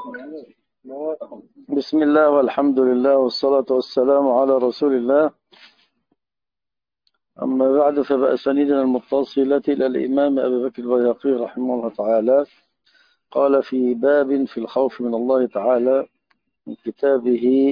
بسم الله والحمد لله والصلاة والسلام على رسول الله. أما بعد، فبأسانيدنا المتصلة إلى الإمام أبي بكر البيهقي رحمه الله تعالى قال في باب في الخوف من الله تعالى من كتابه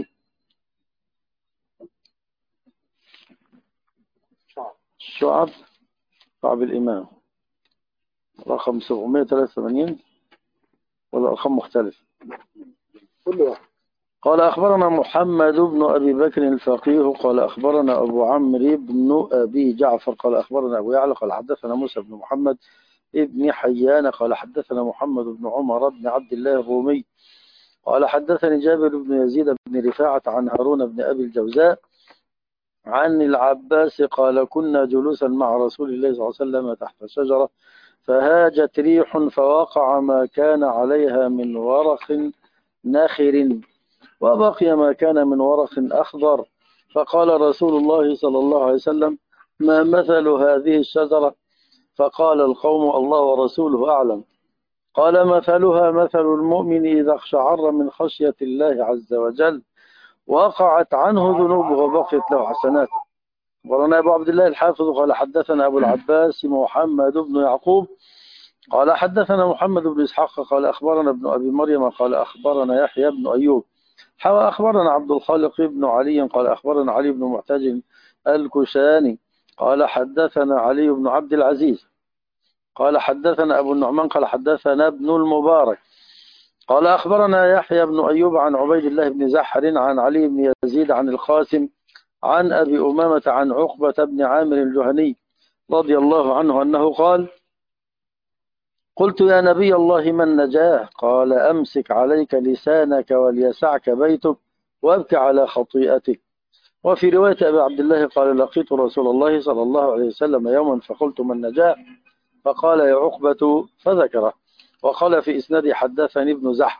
شعب الإمام رقم 783 ولا رقم مختلف؟ كل واحد. قال أخبرنا محمد بن أبي بكر الفقيه قال أخبرنا أبو عمرو بن أبي جعفر قال أخبرنا أبو يعلى قال حدثنا موسى بن محمد ابن حيان قال حدثنا محمد بن عمر بن عبد الله الرومي قال حدثني جابر بن يزيد بن رفاعة عن هارون بن أبي الجوزاء عن العباس قال كنا جلوسا مع رسول الله صلى الله عليه وسلم تحت شجرة فهاجت ريح فوقع ما كان عليها من ورق نخر وبقي ما كان من ورق أخضر، فقال رسول الله صلى الله عليه وسلم ما مثل هذه الشجرة؟ فقال القوم الله ورسوله أعلم. قال مثلها مثل المؤمن إذا اقشعر من خشية الله عز وجل وقعت عنه ذنوبه وبقيت له حسنات. أخبرنا أبو عبد الله الحافظ قال حدثنا أبو العباس محمد بن يعقوب قال حدثنا محمد بن إسحاق قال أخبرنا ابن أبي مريم قال أخبرنا يحيى بن أيوب أخبرنا عبد الخالق بن علي قال أخبرنا علي بن معتج الكشاني قال حدثنا علي بن عبد العزيز قال حدثنا أبو النعمان قال حدثنا ابن المبارك قال أخبرنا يحيى بن أيوب عن عبيد الله بن زحر عن علي بن يزيد عن القاسم عن أبي أمامة عن عقبة بن عامر الجهني رضي الله عنه أنه قال قلت يا نبي الله من نجاه؟ قال أمسك عليك لسانك وليسعك بيتك وابك على خطيئتك. وفي رواية أبي عبد الله قال لقيت رسول الله صلى الله عليه وسلم يوما فقلت من نجاه؟ فقال يا عقبة فذكره. وقال في إسناد حدثني ابن زحر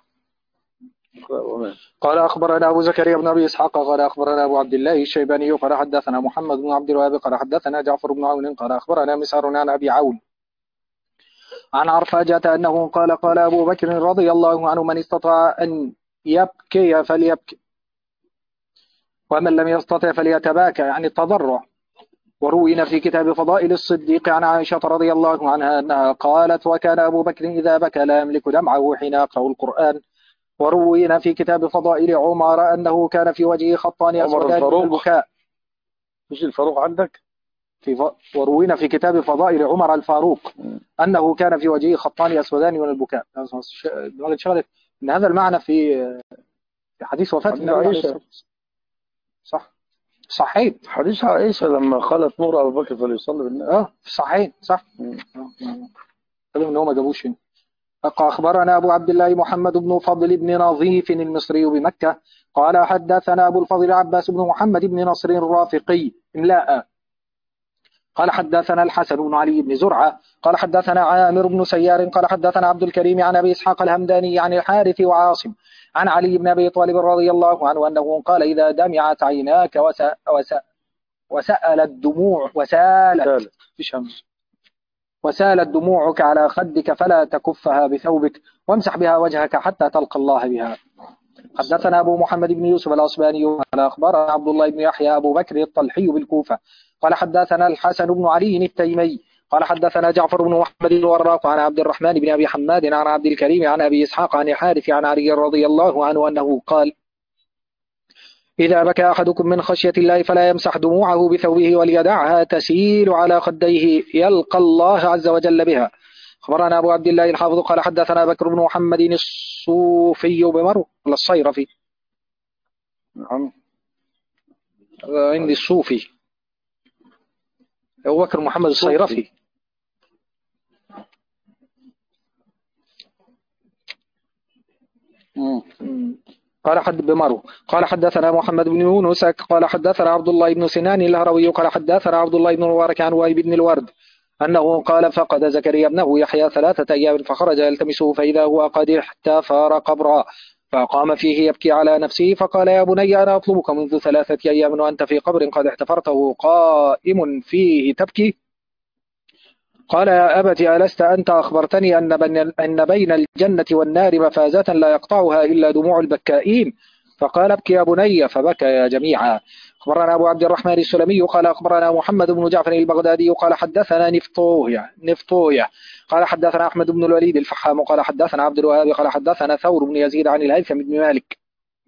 قال أخبرنا أبو زكريا بن أبي إسحاق قال أخبرنا أبو عبد الله الشيباني قال حدثنا محمد بن عبد الوهاب قال حدثنا جعفر بن عون قال أخبرنا مسعر عن أبي عون عن عرفاجة أنه قال أبو بكر رضي الله عنه من استطاع أن يبكي فليبكي ومن لم يستطع فليتباكى، يعني التضرع. وروينا في كتاب فضائل الصديق عن عائشة رضي الله عنها أنها قالت وكان أبو بكر إذا بكى لا يملك دمعه حين يقرأ القرآن. وروينا في كتاب فضائل عمر أنه كان في وجهه خطان أسودان من البكاء. مش الفاروق عندك؟ وروينا في كتاب فضائل عمر الفاروق أنه كان في وجهه خطان أسودان من البكاء. شغلت إن هذا المعنى في حديث وفاة النبي عليه الصلاة والسلام. صح صحيح. حديث عائشة لما قالت نور أبو بكر فليصلي بالناس. صحيح صح. قالوا إن هو ما جابوش هنا. أخبرنا أبو عبد الله محمد بن فضل بن نظيف المصري بمكة قال حدثنا أبو الفضل عباس بن محمد بن نصر الرافقي إملاء قال حدثنا الحسن بن علي بن زرعة قال حدثنا عامر بن سيار قال حدثنا عبد الكريم عن أبي إسحاق الهمداني عن الحارث وعاصم عن علي بن أبي طالب رضي الله عنه أنه قال إذا دمعت عيناك وسالت دموعك على خدك فلا تكفها بثوبك وامسح بها وجهك حتى تلقى الله بها. حدثنا أبو محمد بن يوسف الأصباني قال أخبرنا عبد الله بن يحيى أبو بكر الطلحي بالكوفة قال حدثنا الحسن بن علي التيمي قال حدثنا جعفر بن محمد الوراق عن عبد الرحمن بن أبي حماد عن عبد الكريم عن أبي إسحاق عن الحارث عن علي رضي الله عنه أنه قال إذا بكى أحدكم من خشية الله فلا يمسح دموعه بثوبه وليدعها تسيل على خديه يلقى الله عز وجل بها. أخبرنا أبو عبد الله الحافظ قال حدثنا بكر بن محمد الصوفي بمرو ولا الصيرفي؟ نعم عندي الصوفي أبو بكر محمد الصيرفي. قال بمرو قال حدثنا محمد بن يونس قال حدثنا عبد الله بن سنان الهروي قال حدثنا عبد الله بن المبارك عن وهيب بن الورد أنه قال فقد زكريا ابنه يحيى 3 أيام فخرج يلتمسه فإذا هو قد احتفر قبرا فقام فيه يبكي على نفسه فقال يا بني أنا أطلبك منذ 3 أيام وأنت في قبر قد احتفرته قائم فيه تبكي. قال يا أبت ألست أنت أخبرتني أن بين الجنة والنار مفازة لا يقطعها إلا دموع البكائين؟ فقال ابكي يا بني، فبكيا جميعا. أخبرنا أبو عبد الرحمن السلمي قال أخبرنا محمد بن جعفر البغدادي قال حدثنا نفطوية قال حدثنا أحمد بن الوليد الفحام قال حدثنا عبد الوهاب قال حدثنا ثور بن يزيد عن الهيثم بن مالك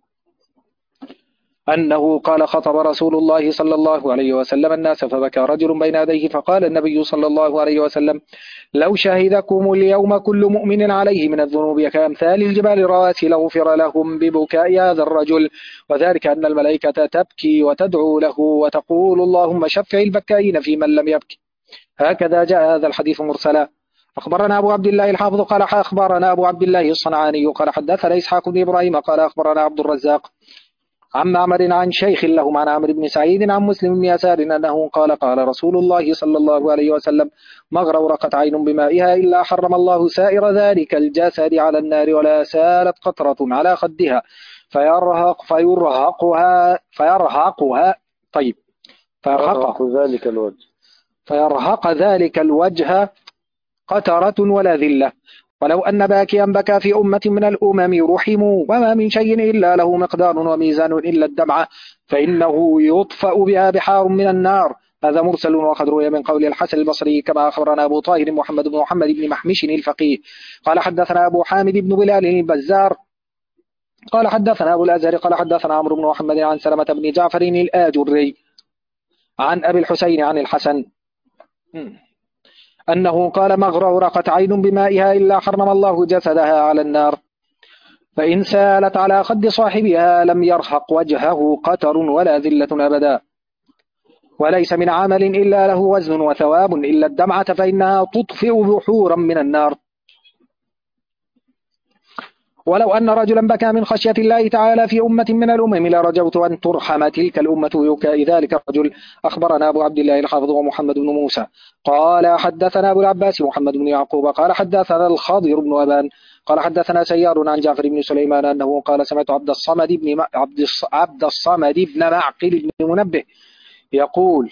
أنه قال خطب رسول الله صلى الله عليه وسلم الناس فبكى رجل بين يديه فقال النبي صلى الله عليه وسلم لو شهدكم اليوم كل مؤمن عليه من الذنوب كأمثال الجبال الرواسي لغفر لهم ببكاء هذا الرجل، وذلك أن الملائكة تبكي وتدعو له وتقول اللهم شفع البكائين في من لم يبكي. هكذا جاء هذا الحديث مرسلا. أخبرنا أبو عبد الله الحافظ قال أخبرنا أبو عبد الله الصنعاني قال حدثنا إسحاق بن إبراهيم قال أخبرنا عبد الرزاق عن معمر عن شيخ لهم عن عمرو بن سعيد عن مسلم بن يسار أنه قال قال رسول الله صلى الله عليه وسلم ما اغرورقت عين بمائها إلا حرم الله سائر ذلك الجسد على النار ولا سالت قطرة على خدها فيرهقها طيب فيرهق ذلك الوجه قترة ولا ذلة. ولو أن باكيا بكى في أمة من الأمم رحموا وما من شيء إلا له مقدار وميزان إلا الدمعة فإنه يطفأ بها بحار من النار. هذا مرسل وقد روي من قول الحسن البصري كما أخبرنا أبو طاهر محمد بن محمش الفقيه قال حدثنا أبو حامد بن بلال البزار قال حدثنا أبو الأزهر قال حدثنا عمرو بن محمد عن سلمة بن جعفر الآجري عن أبي الحسين عن الحسن أنه قال ما اغرقت عين بمائها إلا حرم الله جسدها على النار فإن سالت على خد صاحبها لم يرهق وجهه قتر ولا ذلة أبدا. وليس من عمل إلا له وزن وثواب إلا الدمعة فإنها تطفئ بحورا من النار. ولو أن رجلا بكى من خشية الله تعالى في أمة من الأمم لرجوت أن ترحم تلك الأمة ببكاء ذلك الرجل. أخبرنا أبو عبد الله الحافظ ومحمد بن موسى قال حدثنا أبو العباس محمد بن يعقوب قال حدثنا الخضر بن أبان قال حدثنا سيار عن جعفر بن سليمان أنه قال سمعت عبد الصمد بن معقل بن منبه يقول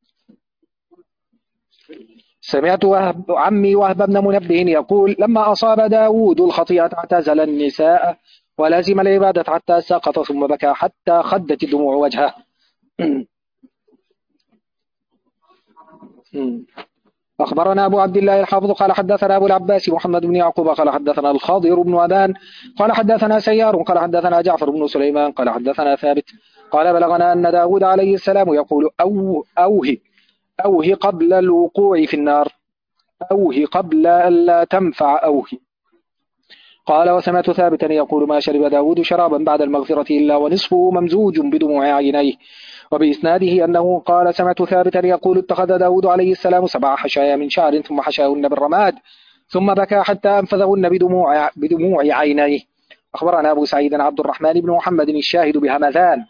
سمعت عمي وهب بن منبه يقول لما أصاب داود الخطيئة اعتزل النساء ولازم العبادة حتى سقط ثم بكى حتى خدت الدموع وجهه. أخبرنا أبو عبد الله الحافظ قال حدثنا أبو العباس محمد بن يعقوب قال حدثنا الخضر بن أبان قال حدثنا سيار قال حدثنا جعفر بن سليمان قال حدثنا ثابت قال بلغنا أن داود عليه السلام يقول أوه قبل الوقوع في النار أوه قبل أن لا تنفع أوه. قال وسمعت ثابتا يقول ما شرب داود شرابا بعد المغفرة إلا ونصفه ممزوج بدموع عينيه. وبإسناده أنه قال سمعت ثابتا يقول اتخذ داود عليه السلام 7 حشايا من شعر ثم حشاهن بالرماد ثم بكى حتى أنفذهن بدموع عينيه. أخبرنا أبو سعيد عبد الرحمن بن محمد الشاهد بهمذان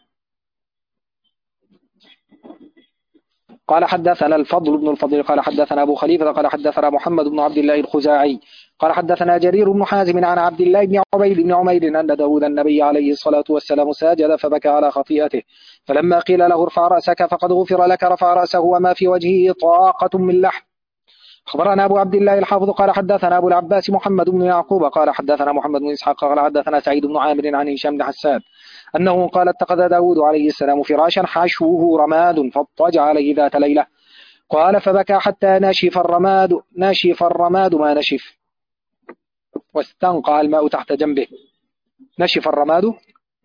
قال حدثنا الفضل بن الفضل قال حدثنا أبو خليفة قال حدثنا محمد بن عبد الله الخزاعي قال حدثنا جرير بن حازم عن عبد الله بن عبيد بن عمير أن داود النبي عليه الصلاة والسلام ساجد فبكى على خطيئته فلما قيل له ارفع رأسك فقد غفر لك رفع رأسه وما في وجهه طاقة من لحم. أخبرنا أبو عبد الله الحافظ قال حدثنا أبو العباس محمد بن يعقوب قال حدثنا محمد بن إسحاق قال حدثنا سعيد بن عامر عن هشام بن حسان أنه قال اتخذ داود عليه السلام فراشا حشوه رماد فاضطجع عليه ذات ليلة قال فبكى حتى نشف الرماد ما نشف واستنقع الماء تحت جنبه. نشف الرماد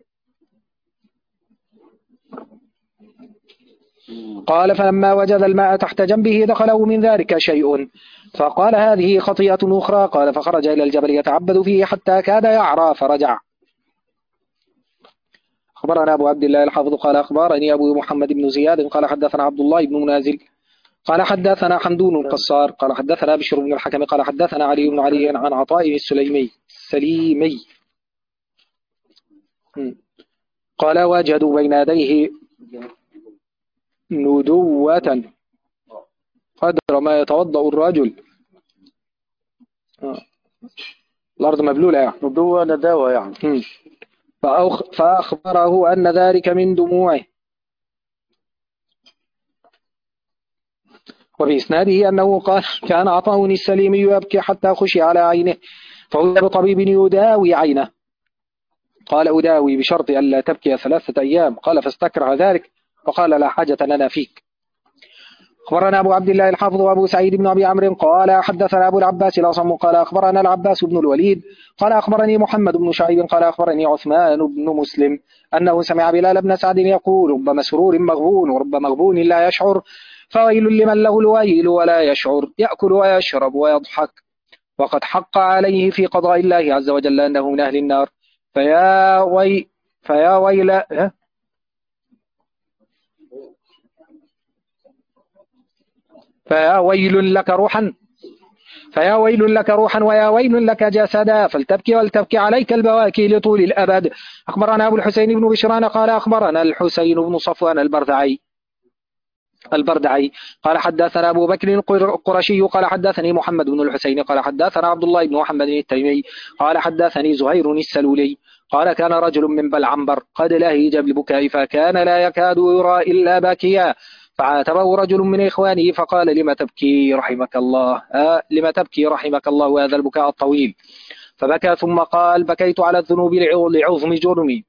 قال فلما وجد الماء تحت جنبه دخله من ذلك شيء فقال هذه خطيئة أخرى قال فخرج إلى الجبل يتعبد فيه حتى كاد يعرى فرجع. أخبرنا أبو عبد الله الحافظ قال أخبرني أبو محمد بن زياد قال حدثنا عبد الله بن منازل قال حدثنا حمدون القصار قال حدثنا بشر بن الحكم قال حدثنا علي بن علي عن عطاء السليمي قال وجدوا بين يديه ندوة قدر ما يتوضأ الرجل. الأرض مبلولة يعني ندوة نداوة يعني. فأخبره أن ذلك من دموعه. وبإسناده أنه قال كان عطاء السليمي يبكي حتى خشي على عينه فأتي بطبيب يداوي عينه. قال أداوي بشرط ألا تبكي 3 أيام. قال فاستكره ذلك فقال لا حاجة لنا فيك. أخبرنا أبو عبد الله الحافظ وأبو سعيد بن أبي عمرو قال حدثنا أبو العباس الأصم قال أخبرنا العباس بن الوليد قال أخبرني محمد بن شعيب قال أخبرني عثمان بن مسلم أنه سمع بلال بن سعد يقول رب مسرور مغبون ورب مغبون لا يشعر فويل لمن له الويل ولا يشعر يأكل ويشرب ويضحك وقد حق عليه في قضاء الله عز وجل أنه من أهل النار فيا ويل فيا ويل لك روحا ويا ويل لك جسدا فلتبكي ولتبكي عليك البواكي لطول الأبد. أخبرنا أبو الحسين بن بشران قال أخبرنا الحسين بن صفوان البردعي قال حدثنا أبو بكر القرشي قال حدثني محمد بن الحسين قال حدثنا عبد الله بن محمد التيمي قال حدثني زهير السلولي قال كان رجل من بلعنبر قد لهج بالبكاء فكان لا يكاد يرى إلا باكيا فعاتبه رجل من إخوانه فقال لم تبكي رحمك الله وهذا البكاء الطويل فبكى ثم قال بكيت على الذنوب لعظم جرمي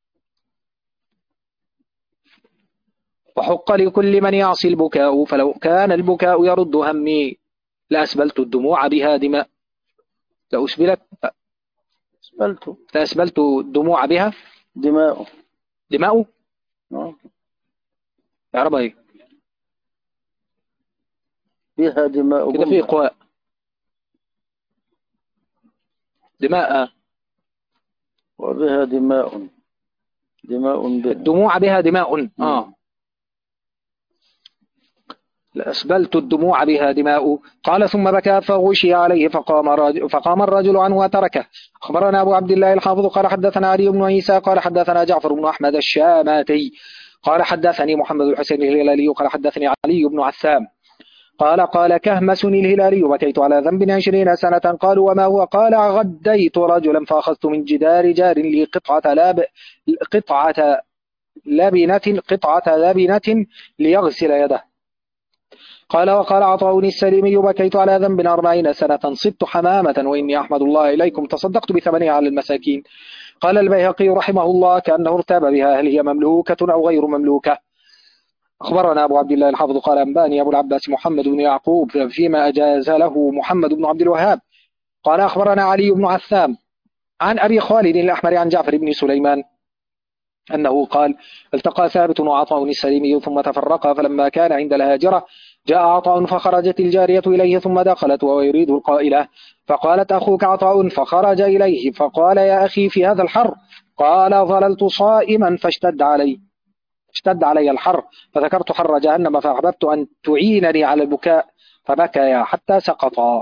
وحق لكل من يعصي البكاء فلو كان البكاء يرد همي لأسبلت الدموع بها دماء لأسبلت الدموع بها دماء يا رب ايه بها دماء كده في إقواء دماء وبها دماء الدموع بها دماء لأسبلت الدموع بها دماء. قال ثم بكى فغشي عليه فقام الرجل عنه وتركه. أخبرنا أبو عبد الله الحافظ قال حدثنا علي بن عيسى قال حدثنا جعفر بن أحمد الشاماتي قال حدثني محمد الحسين الهلالي قال حدثني علي بن عثام قال كهمسني الهلالي بكيت على ذنب 20 سنة. قالوا وما هو؟ قال غديت رجلا فأخذت من جدار جار لي قطعة لبنة ليغسل يده. قال وقال عطاء السليمي بكيت على ذنب 40 سنة صدت حمامة وإني أحمد الله إليكم تصدقت بثمنها على المساكين. قال البيهقي رحمه الله كأنه ارتاب بها هل هي مملوكة أو غير مملوكة. أخبرنا أبو عبد الله الحافظ قال أنباني أبو العباس محمد بن يعقوب فيما أجاز له محمد بن عبد الوهاب قال أخبرنا علي بن عثام عن أبي خالد الأحمر عن جعفر بن سليمان أنه قال التقى ثابت وعطاء السليمي ثم تفرقا فلما كان عند الهاجرة جاء عطاء فخرجت الجارية إليه ثم دخلت وهو يريد القائلة فقالت أخوك عطاء فخرج إليه فقال يا أخي في هذا الحر قال ظللت صائما فاشتد علي الحر فذكرت حر جهنم فأحببت أن تعينني على البكاء فبكيا حتى سقطا.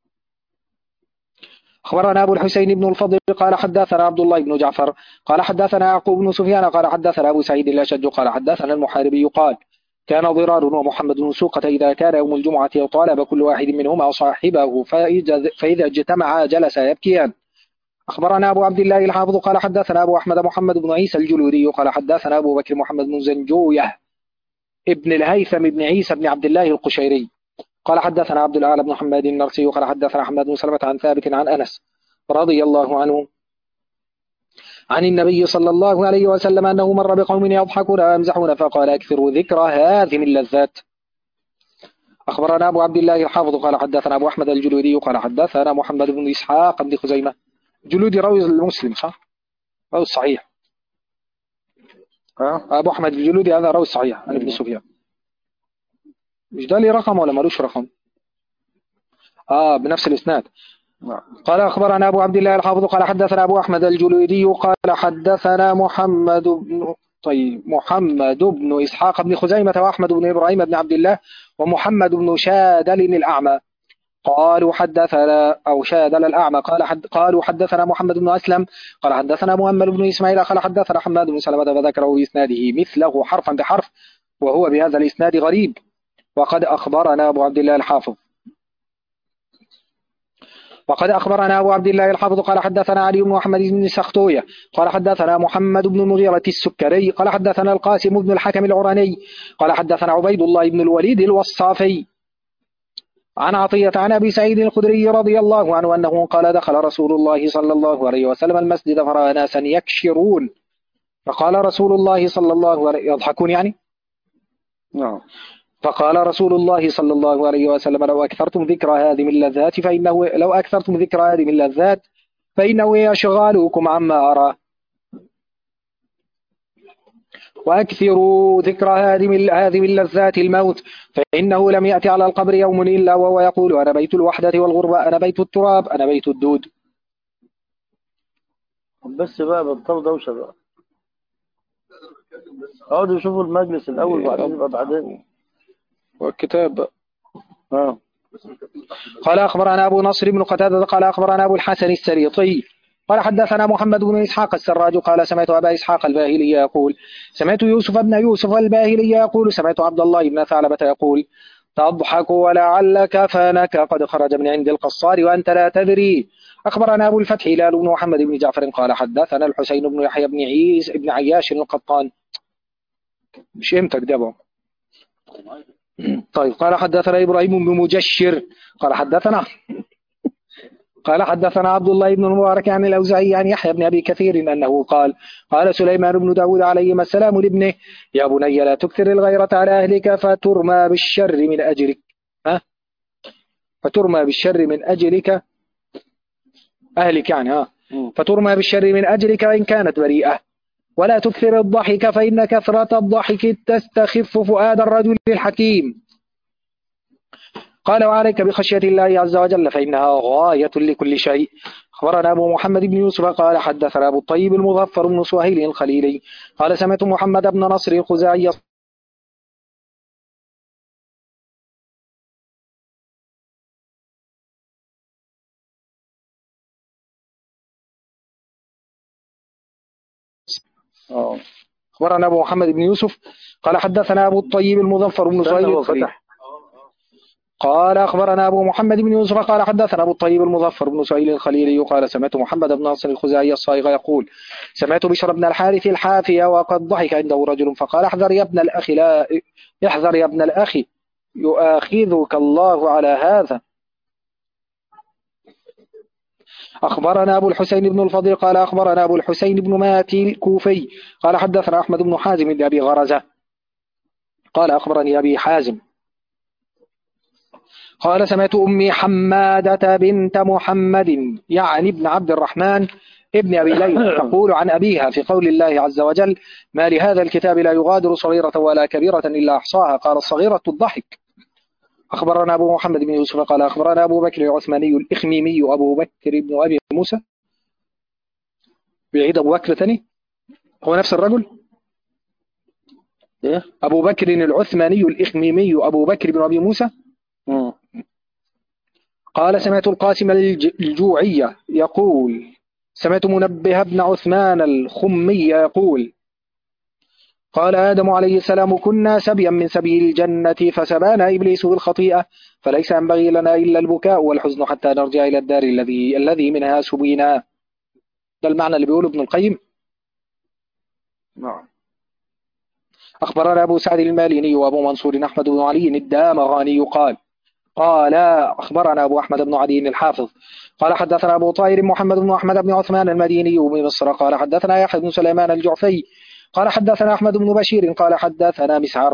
أخبرنا أبو الحسين بن الفضل قال حدثنا عبد الله بن جعفر قال حدثنا يعقوب بن سفيان قال حدثنا أبو سعيد الأشج قال حدثنا المحاربي قال كان ضرار ومحمد بن سوقة إذا كان يوم الجمعة طالب كل واحد منهما صاحبه فإذا اجتمعا جلس يبكيان. أخبرنا أبو عبد الله الحافظ قال حدثنا أبو أحمد محمد بن عيسى الجلودي قال حدثنا أبو بكر محمد بن زنجوية ابن الهيثم بن عيسى بن عبد الله القشيري قال حدثنا عبد الأعلى بن حماد النرسي قال حدثنا أحمد بن سلمة عن ثابت عن أنس رضي الله عنه عن النبي صلى الله عليه وسلم أنه مر بقوم يضحكون ويمزحون فقال أكثروا ذكر هذه من اللذات. أخبرنا أبو عبد الله الحافظ قال حدثنا أبو أحمد الجلودي قال حدثنا محمد بن إسحاق بن خزيمة جلودي راوي المسلم صح؟ راوي الصحيح. أبو أحمد الجلودي هذا راوي الصحيح عن ابن سفيان. مش ده لي رقم ولا مالوش رقم؟ بنفس الإسناد. قال أخبرنا أبو عبد الله الحافظ قال حدثنا أبو أحمد الجلودي قال حدثنا محمد بن إسحاق بن خزيمة وأحمد بن إبراهيم بن عبد الله ومحمد بن شادل الأعمى قالوا حدثنا أو شادل الأعمى قالوا حدثنا محمد بن أسلم قال حدثنا مؤمل بن إسماعيل قال حدثنا حماد بن سلمة فذكره بإسناده مثله حرفا بحرف وهو بهذا الإسناد غريب. وقد أخبرنا أبو عبد الله الحافظ قال حدثنا علي بن محمد بن سختوية قال حدثنا محمد بن المغيرة السكري قال حدثنا القاسم بن الحكم العراني قال حدثنا عبيد الله بن الوليد الوصافي عن عطية عن أبي سعيد الخدري رضي الله عنه أنه قال دخل رسول الله صلى الله عليه وسلم المسجد فرأى ناسا يكشرون فقال رسول الله صلى الله عليه يضحكون يعني. نعم. فقال رسول الله صلى الله عليه وسلم لو أكثرتم ذكر هذه من اللذات فإنه يشغلكم عما أرى وأكثروا ذكر هذه من لذات الموت فإنه لم يأتي على القبر يوم إلا وهو يقول أنا بيت الوحدة والغربة، أنا بيت التراب، أنا بيت الدود. بس بقى بطل دوشة بقى، اقعدوا يشوفوا المجلس الأول بعدين والكتاب. قال أخبرنا أبو نصر بن قتادة قال أخبرنا أبو الحسن السريطي قال حدثنا محمد بن إسحاق السراج قال سمعت أبا إسحاق الباهلي يقول سمعت يوسف بن يوسف الباهلي يقول سمعت عبد الله بن ثعلبة يقول تضحك ولعل كفانك قد خرج من عند القصار وأنت لا تدري. أخبرنا أبو الفتح هلال بن محمد بن جعفر قال حدثنا الحسين بن يحيى بن عيسى بن عياش القطان. مش امتى كدبه. طيب قال حدثنا إبراهيم بن مجشر قال حدثنا عبد الله بن المبارك عن الأوزاعي عن يحيى بن أبي كثير أنه قال سليمان بن داود عليهما السلام لابنه يا بني لا تكثر الغيرة على أهلك فترمى بالشر من أجلك أهلك يعني فترمى بالشر من أجلك وإن كانت بريئة ولا تكثر الضحك فإن كثرة الضحك تستخف فؤاد الرجل الحكيم. قال وعليك بخشية الله عز وجل فإنها غاية لكل شيء. أخبرنا أبو محمد بن يوسف قال حدثنا أبو الطيب المظفر بن سهيل الخليلي قال سمعت محمد بن نصر الخزاعي أخبرنا أبو محمد بن يوسف قال حدثنا أبو الطيب المظفر بن سهيل الخليلي قال أخبرنا أبو محمد بن يوسف قال حدثنا أبو الطيب المظفر بن سهيل الخليلي قال سمعت محمد بن ناصر الخزاعي الصائغ يقول سمعت بشر بن الحارث الحافية وقد ضحك عنده رجل فقال احذر يا ابن الأخ يؤاخذك الله على هذا. أخبرنا أبو الحسين بن الفضل قال أخبرنا أبو الحسين بن ماتي الكوفي قال حدثنا أحمد بن حازم بن أبي غرزة قال أخبرني أبي حازم قال سمعت أمي حمادة بنت محمد يعني ابن عبد الرحمن ابن أبي ليلى تقول عن أبيها في قول الله عز وجل ما لهذا الكتاب لا يغادر صغيرة ولا كبيرة إلا أحصاها قال الصغيرة الضحك. أخبرنا أبو محمد بن يوسف قال أخبرنا أبو بكر العثماني الإخميمي أبو بكر بن أبي موسى بعيد أبو بكر ثاني هو نفس الرجل أبو بكر العثماني الإخميمي أبو بكر بن أبي موسى. قال سمعت القاسم الجوعية يقول سمعت منبه بن عثمان الخمي يقول قال آدم عليه السلام كنا سبيا من سبي الجنة فسبانا إبليس بالخطيئة فليس ينبغي لنا إلا البكاء والحزن حتى نرجع إلى الدار الذي منها سبينا. ده المعنى اللي بيقوله ابن القيم. نعم. أخبرنا أبو سعد الماليني وأبو منصور أحمد بن علي الدامغاني قال أخبرنا أبو أحمد بن عدي الحافظ قال حدثنا أبو طاهر محمد بن أحمد بن عثمان المديني بمصر قال حدثنا يحيى بن سليمان الجعفي قال حدثنا أحمد بن بشير قال حدثنا مسعر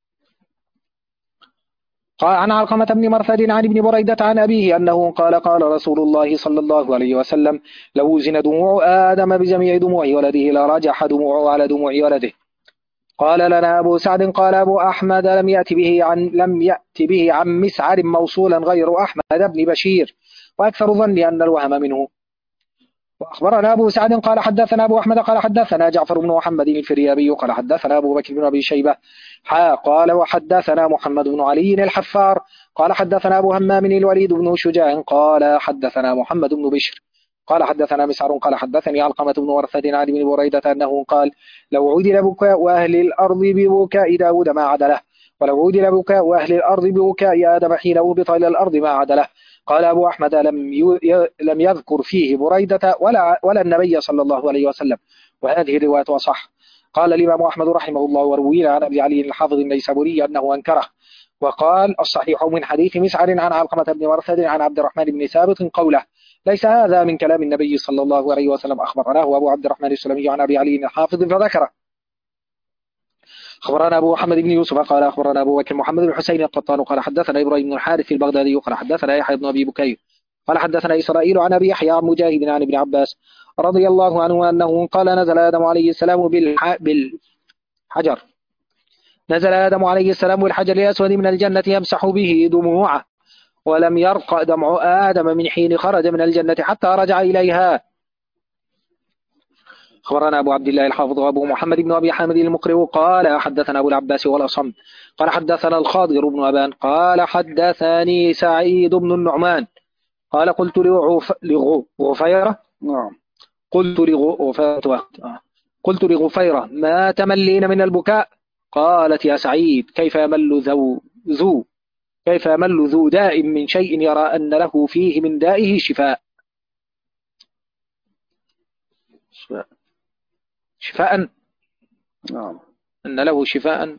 قال عن علقمة بن مرثد عن ابن بريدة عن أبيه أنه قال رسول الله صلى الله عليه وسلم لو وزن دموع آدم بجميع دموع ولده لرجح دموعه على دموع ولده. قال لنا أبو سعد قال أبو أحمد لم يأت به عن مسعر موصولا غير أحمد بن بشير وأكثر ظني أن الوهم منه. وأخبرنا أبو سعد قال حدثنا أبو أحمد قال حدثنا جعفر بن محمد الفريابي قال حدثنا أبو بكر بن أبي شيبة قال وحدثنا محمد بن علي الحفار قال حدثنا أبو همام الوليد بن شجاع قال حدثنا محمد بن بشر قال حدثنا مسعر قال حدثني علقمة بن ورثد عن ابن بريدة أنه قال لو عدل بكاء أهل الأرض ببكاء داود ما عدله ولو عدل بكاء أهل الأرض ببكاء آدم حين أهبط إلى الأرض ما عدله. قال أبو أحمد لم يذكر فيه بريدة ولا النبي صلى الله عليه وسلم وهذه الرواية أصح. قال الإمام أحمد رحمه الله وروينا عن أبي علي الحافظ النيسابوري أنه أنكره وقال الصحيح من حديث مسعر عن علقمة بن مرثد عن عبد الرحمن بن ثابت قوله ليس هذا من كلام النبي صلى الله عليه وسلم أخبرناه أبو عبد الرحمن السلمي عن أبي علي الحافظ فذكره. أخبرنا أبو محمد بن يوسف قال أخبرنا أبو بكر محمد بن حسين القطان قال حدثنا إبراهيم بن الحارث البغدادي قال حدثنا يحيى بن أبي بكير قال حدثنا إسرائيل عن أبي يحيى عن مجاهد عن ابن عباس رضي الله عنه أنه قال نزل آدم عليه السلام بالحجر نزل آدم عليه السلام بالحجر الأسود من الجنة يمسح به دموعه ولم يرق دمع آدم من حين خرج من الجنة حتى رجع إليها. أخبرنا أبو عبد الله الحافظ أبو محمد بن أبي حامد المقرئ قال حدثنا أبو العباس والأصم قال حدثنا الخاضر بن أبان قال حدثني سعيد بن النعمان قال لغفيرة نعم. قلت لغفيرة ما تملين من البكاء؟ قالت يا سعيد كيف يمل ذو داء من شيء يرى أن له فيه من دائه شفاء. نعم. أن له شفاء.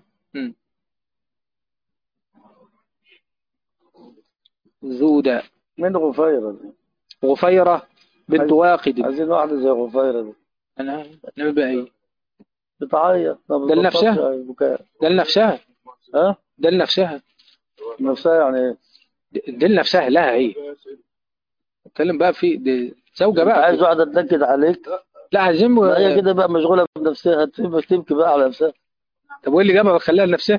ذو داء من غفيرة؟ غفيرة بنت واقد. عايزين واحدة زي غفيرة دي. أنا بقى بتعيط. ده لنفسها. ده لنفسها. ها؟ ده لنفسها. نفسها يعني ايه؟ ده لنفسها لها هي. اتكلم بقى في دي زوجة بقى. عايز واحدة تنكد عليك؟ لا عايزين هي كده بقى مشغولة بنفسها تبكي بقى على نفسها. طب وايه اللي جابها وخلاها لنفسها؟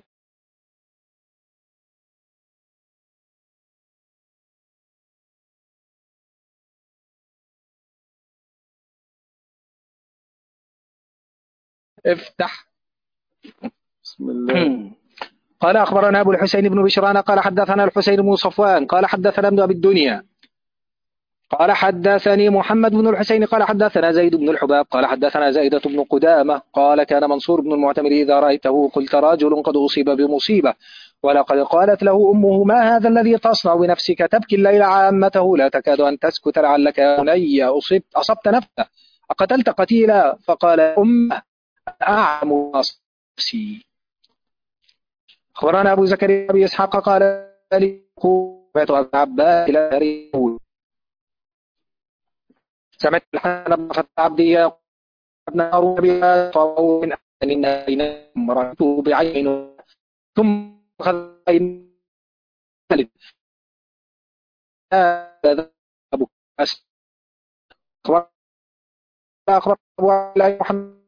افتح. بسم الله. قال أخبرنا أبو الحسين بن بشران قال حدثنا الحسين بن صفوان قال حدثنا ابن أبي الدنيا قال حدثني محمد بن الحسين قال حدثنا زيد بن الحباب قال حدثنا زائدة بن قدامة قال كان منصور بن المعتمر إذا رأيته قلت رجل قد أصيب بمصيبة ولقد قالت له أمه ما هذا الذي تصنع بنفسك تبكي الليل عامته لا تكاد أن تسكت لعلك يا بني أصبت نفسك أقتلت قتيلا فقال أمه أعلم نفسي. أخبرنا أبو زكريا أبي إسحاق قال لي أبي عباس إلى سمعت الحسن بن عبدي ابن هارون بها طاو من أحسن النار مرته بعين ثم أخذ عين هذا أبو أخبر أبو علي محمد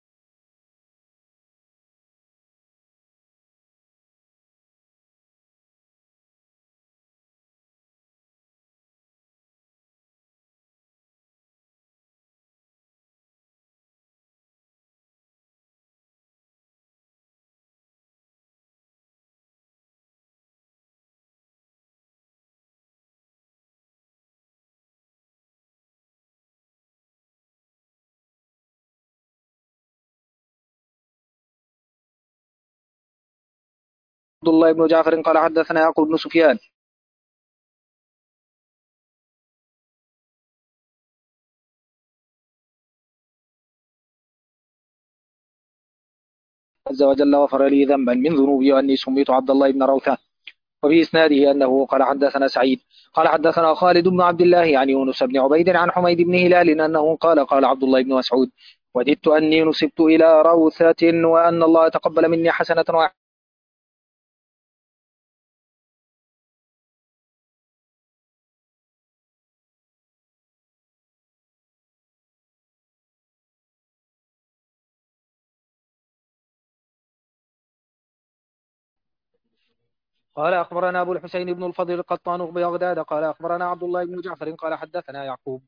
عبد الله بن جعفر قال حدثنا يعقوب بن سفيان عز وجل غفر لي ذنبا من ذنوبي وأني سميت عبد الله بن روثة. وفي إسناده أنه قال حدثنا سعيد قال حدثنا خالد بن عبد الله يعني يونس بن عبيد عن حميد بن هلال أنه قال عبد الله بن مسعود وددت أني نسبت إلى روثة وأن الله تقبل مني حسنة واحدة. قال أخبرنا أبو الحسين بن الفضل القطان ببغداد قال أخبرنا عبد الله بن جعفر قال حدثنا يعقوب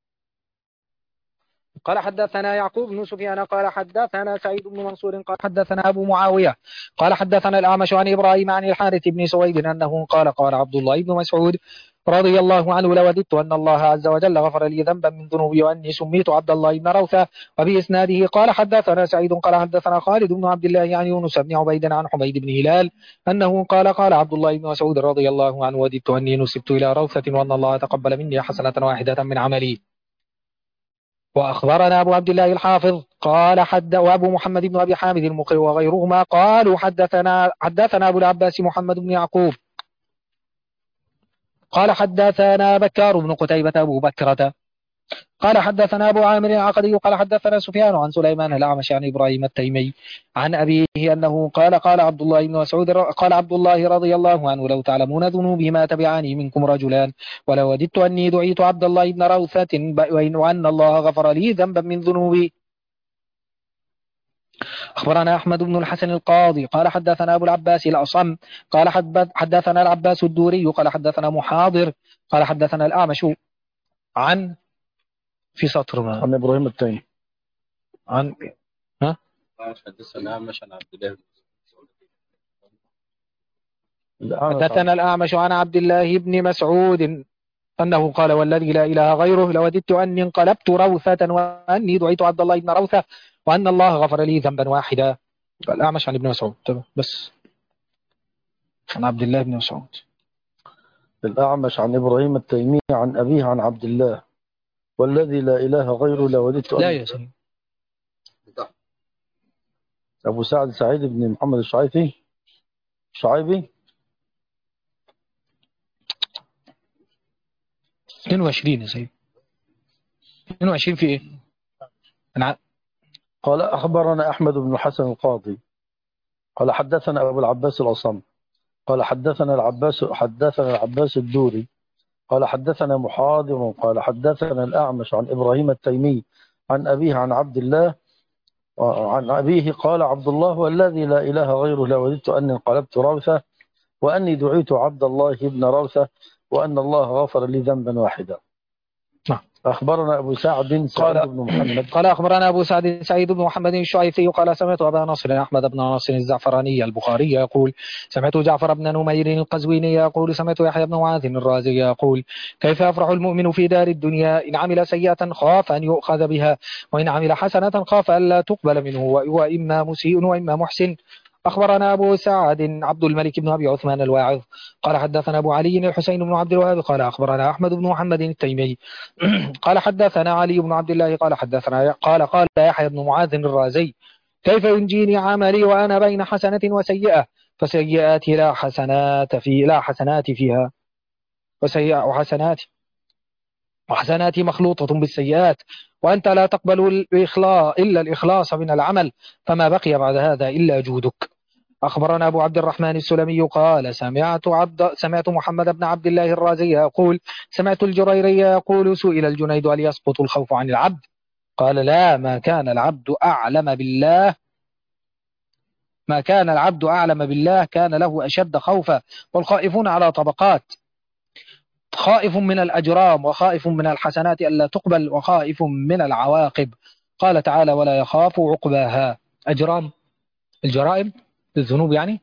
قال حدثنا يعقوب بن سفيان قال حدثنا سعيد بن منصور قال حدثنا أبو معاوية قال حدثنا الأعمش عن إبراهيم عن الحارث بن سويد أنه قال عبد الله بن مسعود رضي الله عنه لوددت أن الله عز وجل غفر لي ذنبا من ذنوبي وأني سميت عبد الله بن روثة. وفي إسناده قال حدثنا سعيد قال حدثنا خالد بن عبد الله يعني يونس بن عبيد عن حميد بن هلال أنه قال عبد الله بن مسعود رضي الله عنه وددت أني نسبت إلى روثة وأن الله تقبل مني حسنة واحدة من عملي. وأخبرنا أبو عبد الله الحافظ قال وأبو محمد بن أبي حامد المقري وغيرهما قالوا حدثنا أبو العباس محمد بن يعقوب قال حدثنا بكار بن قتيبة أبو بكرة قال حدثنا أبو عامر العقدي قال حدثنا سفيان عن سليمان الأعمش عن إبراهيم التيمي عن أبيه أنه قال عبد الله بن مسعود قال عبد الله رضي الله عنه لو تعلمون ذنوبي ما تبعاني منكم رجلان ولو وددت أني دعيت عبد الله بن روثة وأن الله غفر لي ذنبا من ذنوبي. أخبرنا أحمد بن الحسن القاضي قال حدثنا أبو العباس الأصم قال حدثنا العباس الدوري قال حدثنا محاضر قال حدثنا الأعمش عن في سطر ما عن إبراهيم التيمي عن ها حدثنا الأعمش عن عبد الله حدثنا الأعمش عن عبد الله بن مسعود أنه قال والذي لا إله غيره لوددت أني انقلبت روثة وأني دعيت عبد الله بن روثة وأن الله غفر لي ذنبا واحدا. الأعمش عن ابن مسعود بس عن عبد الله بن مسعود. الأعمش عن إبراهيم التيمي عن أبيه عن عبد الله والذي لا إله غيره لوددت لا يا سيدي. أبو سعيد بن محمد الشعيبي 22 يا سيدي. 22 في إيه؟ قال أخبرنا أحمد بن الحسن القاضي قال حدثنا أبو العباس الأصم قال حدثنا العباس الدوري قال حدثنا محاضر قال حدثنا الأعمش عن إبراهيم التيمي عن أبيه عن عبد الله عن أبيه قال عبد الله والذي لا إله غيره لوددت أني انقلبت روثة وأني دعيت عبد الله بن روثة وأن الله غفر لي ذنبا واحدا. أخبرنا أبو سعد بن محمد قال أخبرنا أبو سعيد بن محمد الشعيثي قال سمعت أبا نصر أحمد بن ناصر الزعفراني البخاري يقول سمعت جعفر بن نمير القزويني يقول سمعت يحيى بن معاذ الرازي يقول كيف يفرح المؤمن في دار الدنيا إن عمل سيئة خاف أن يؤخذ بها وإن عمل حسنة خاف أن لا تقبل منه وإما مسيء وإما محسن. أخبرنا أبو سعد عبد الملك بن أبي عثمان الواعظ قال حدثنا أبو علي الحسين بن عبد الوهاب قال أخبرنا أحمد بن محمد التيمي قال حدثنا علي بن عبد الله قال حدثنا قال يحيى بن معاذ الرازي كيف ينجيني عملي وأنا بين حسنة وسيئة فسيئاتي لا حسنات فيها وحسناتي مخلوطة بالسيئات وأنت لا تقبل إلا الإخلاص من العمل فما بقي بعد هذا إلا جودك. أخبرنا أبو عبد الرحمن السلمي قال سمعت محمد بن عبد الله الرازي يقول سمعت الجريري يقول سئل الجنيد هل يسقط الخوف عن العبد قال لا ما كان العبد أعلم بالله كان له أشد خوفا والخائفون على طبقات خائف من الأجرام وخائف من الحسنات ألا تقبل وخائف من العواقب. قال تعالى ولا يخاف عقباها الجرائم الذنوب يعني.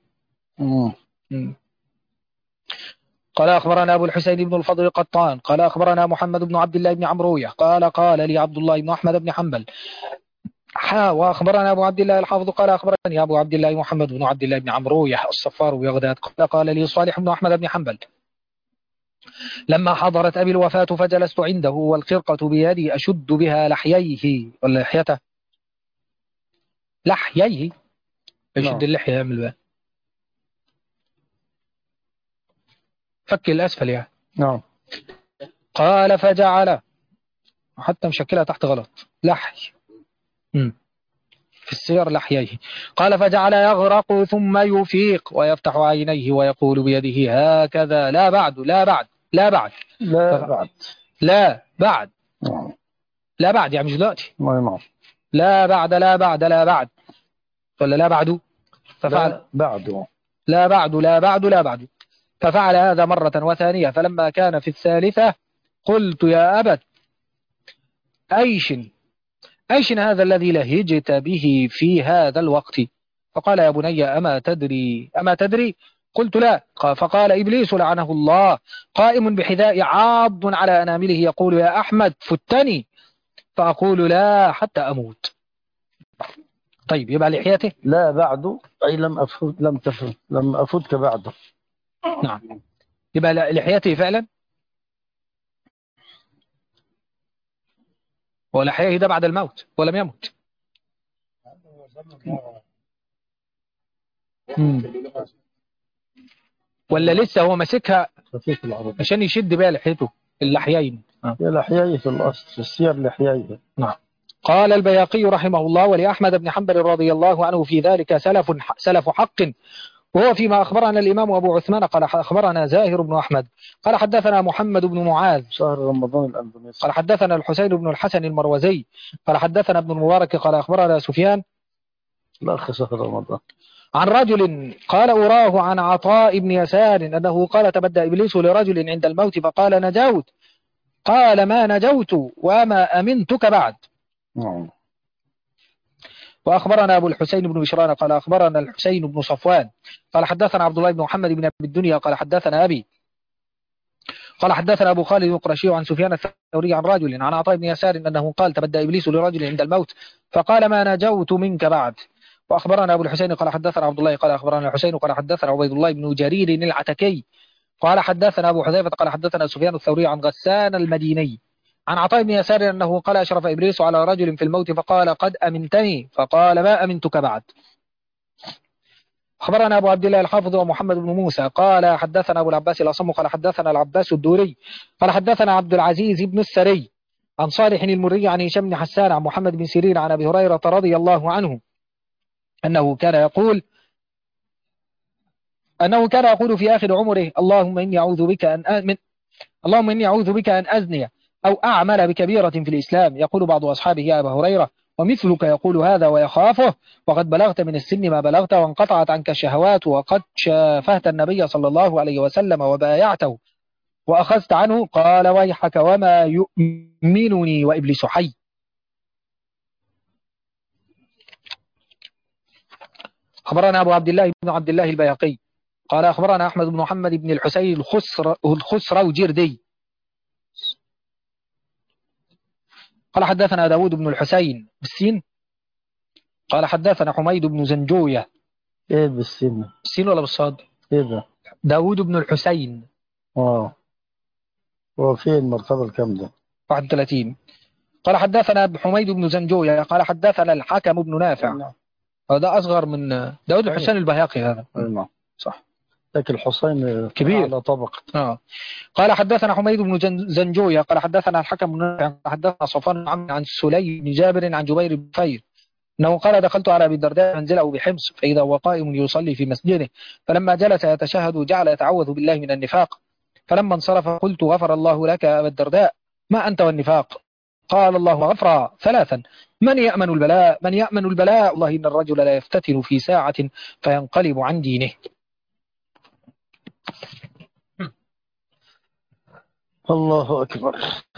قال أخبرنا أبو الحسين بن الفضل القطان قال أخبرنا محمد بن عبد الله بن عمروية قال لي عبد الله بن أحمد بن حنبل وأخبرنا أبو عبد الله الحافظ قال أخبرني أبو عبد الله محمد بن عبد الله بن عمروية الصفار بغداد قال لي صالح بن أحمد بن حنبل لما حضرت أبي الوفاة فجلست عنده والخرقة بيدي أشد بها لحييه ولا لحيته يشد اللحية يعمل بها فك الأسفل يعني. نعم. قال فجعل حتى مشكلها تحت غلط لحي في السير لحييه. قال فجعل يغرق ثم يفيق ويفتح عينيه ويقول بيده هكذا لا بعد يعني مش دلوقتي لا بعد ولا لا بعد ففعل لا بعد ففعل هذا مرة وثانية فلما كان في الثالثة قلت يا أبت أيش هذا الذي لهجت به في هذا الوقت فقال يا بني أما تدري قلت لا فقال إبليس لعنه الله قائم بحذاء عاض على أنامله يقول يا أحمد فتني فأقول لا حتى أموت. طيب يبقى لحيته لا بعد أي لم أفوتك بعد. نعم يبقى لحيته فعلا والإحياء ده بعد الموت ولم يمت. ولا لسه هو ماسكها خفيف العرض عشان يشد بيها لحيته اللحيين. هي الأحياء في الأصل في السير الأحياء. نعم. قال البياقي رحمه الله: ولأحمد بن حنبل رضي الله عنه في ذلك سلف حق، وهو فيما أخبرنا الإمام أبو عثمان قال أخبرنا زاهر بن أحمد قال حدثنا محمد بن معاذ شهر رمضان الأندونيسي قال حدثنا الحسين بن الحسن المروزي قال حدثنا ابن المبارك قال أخبرنا سفيان الأخ شهر رمضان عن رجل قال أراه عن عطاء بن يسار أنه قال: تبدى إبليس لرجل عند الموت فقال: نجوت. قال: ما نجوت وما أمنتك بعد. نعم. وأخبرنا أبو الحسين بن بشران قال أخبرنا الحسين بن صفوان قال حدثنا عبد الله بن محمد بن أبي الدنيا قال حدثنا أبي قال حدثنا أبو خالد القرشي عن سفيان الثوري عن رجل عن عطاء بن يسار أنه قال: تبدى إبليس لرجل عند الموت فقال: ما نجوت منك بعد. وأخبرنا أبو الحسين قال حدثنا عبد الله قال أخبرنا الحسين قال حدثنا عبيد الله بن جرير العتكي قال حدثنا أبو حذيفة قال حدثنا سفيان الثوري عن غسان المديني عن عطاء بن يسار أنه قال: أشرف إبليس على رجل في الموت فقال: قد أمنتني؟ فقال: ما أمنتك بعد. أخبرنا أبو عبد الله الحافظ ومحمد بن موسى قال حدثنا أبو العباس الأصم قال حدثنا العباس الدوري قال حدثنا عبد العزيز بن السري عن صالح المري عن هشام بن حسان عن محمد بن سيرين عن أبي هريرة رضي الله عنه أنه كان يقول في آخر عمره: اللهم إني أعوذ بك أن أزني أو أعمل بكبيرة في الإسلام. يقول بعض أصحابه: يا أبا هريرة، ومثلك يقول هذا ويخافه، وقد بلغت من السن ما بلغت، وانقطعت عنك الشهوات، وقد شافهت النبي صلى الله عليه وسلم وبايعته وأخذت عنه. قال: ويحك وما يؤمنني وإبليس حي. أخبرنا أبو عبد الله بن عبد الله البيهقي قال أخبرنا أحمد بن محمد بن الحسين الخسروجردي قال حدثنا داود بن الحسين بالسين قال حدثنا حميد بن زنجوية. إيه بالسين ولا بالصاد؟ إيه ده؟ داود بن الحسين. هو فين المرتبة الكام ده؟ 31. قال حدثنا حميد بن زنجوية قال حدثنا الحكم بن نافع. هذا أصغر من داود الحسين البيهقي هذا. نعم صح. لكن الحسين كبير على طبقة. قال حدثنا حميد بن زنجوية قال حدثنا الحكم بن نافع قال حدثنا صفوان عن سليم بن جابر عن جبير بن فير أنه قال: دخلت على أبي الدرداء منزله بحمص فإذا هو قائم يصلي في مسجده، فلما جلس يتشهد جعل يتعوذ بالله من النفاق، فلما انصرف قلت: غفر الله لك يا أبا الدرداء، ما أنت والنفاق؟ قال: الله غفر ثلاثا: من يأمن البلاء؟ والله إن الرجل لا يفتتن في ساعة فينقلب عن دينه. الله أكبر.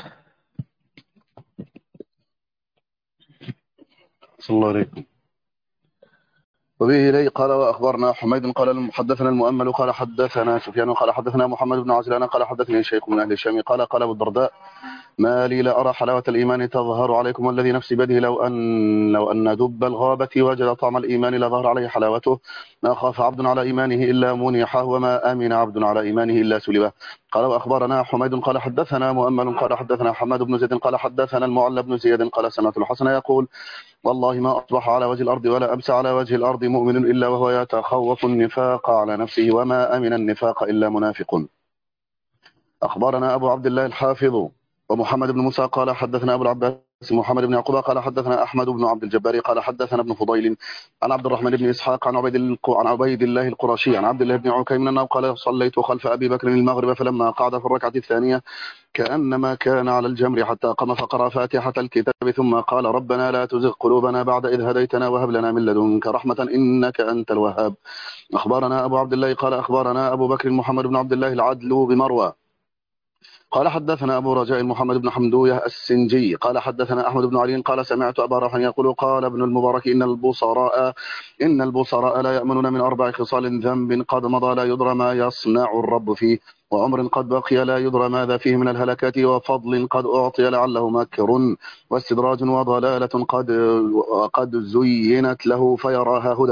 صلى الله عليكم. وبه إليه قال: وأخبرنا حميد قال حدثنا المؤمل قال حدثنا سفيان قال حدثنا محمد بن عجلان قال حدثني شيخ من أهل الشام قال: قال أبو الدرداء: ما لي لا أرى حلاوة الإيمان تظهر عليكم، والذي نفسي بيده لو أن دب الغابة وجد طعم الإيمان لظهر عليه حلاوته. ما خاف عبد على إيمانه إلا منيحه، وما آمن عبد على إيمانه إلا سلبه. قال: وأخبرنا حميد قال حدثنا مؤمل قال حدثنا حماد بن زيد قال حدثنا المعلى بن زياد قال: سمعت الحسن يقول: والله ما أصبح على وجه الأرض ولا أمسى على وجه الأرض مؤمن إلا وهو يتخوف النفاق على نفسه، وما أمن النفاق إلا منافق. أخبرنا أبو عبد الله الحافظ ومحمد بن موسى قال حدثنا أبو العباس محمد بن يعقوب قال حدثنا أحمد بن عبد الجبار قال حدثنا ابن فضيل عن عبد الرحمن بن إسحاق عن عبيد الله القرشي عن عبد الله بن عكيم أنه قال: صليت خلف أبي بكر المغرب فلما قعد في الركعة الثانية كأنما كان على الجمر حتى قام فقرأ فاتحة الكتاب ثم قال: ربنا لا تزغ قلوبنا بعد إذ هديتنا وهب لنا من لدنك رحمة إنك أنت الوهاب. أخبرنا أبو عبد الله قال أخبرنا أبو بكر محمد بن عبد الله العدل بمروى قال حدثنا أبو رجاء محمد بن حمدوية السنجي قال حدثنا أحمد بن علي قال: سمعت أبا رافع يقول: قال ابن المبارك: إن البصراء لا يأمنون من 4 خصال: ذنب قد مضى لا يدرى ما يصنع الرب فيه، وعمر قد بقي لا يدرى ماذا فيه من الهلكات، وفضل قد أعطي لعله مكر، واستدراج وضلالة قد زينت له فيراها هدى.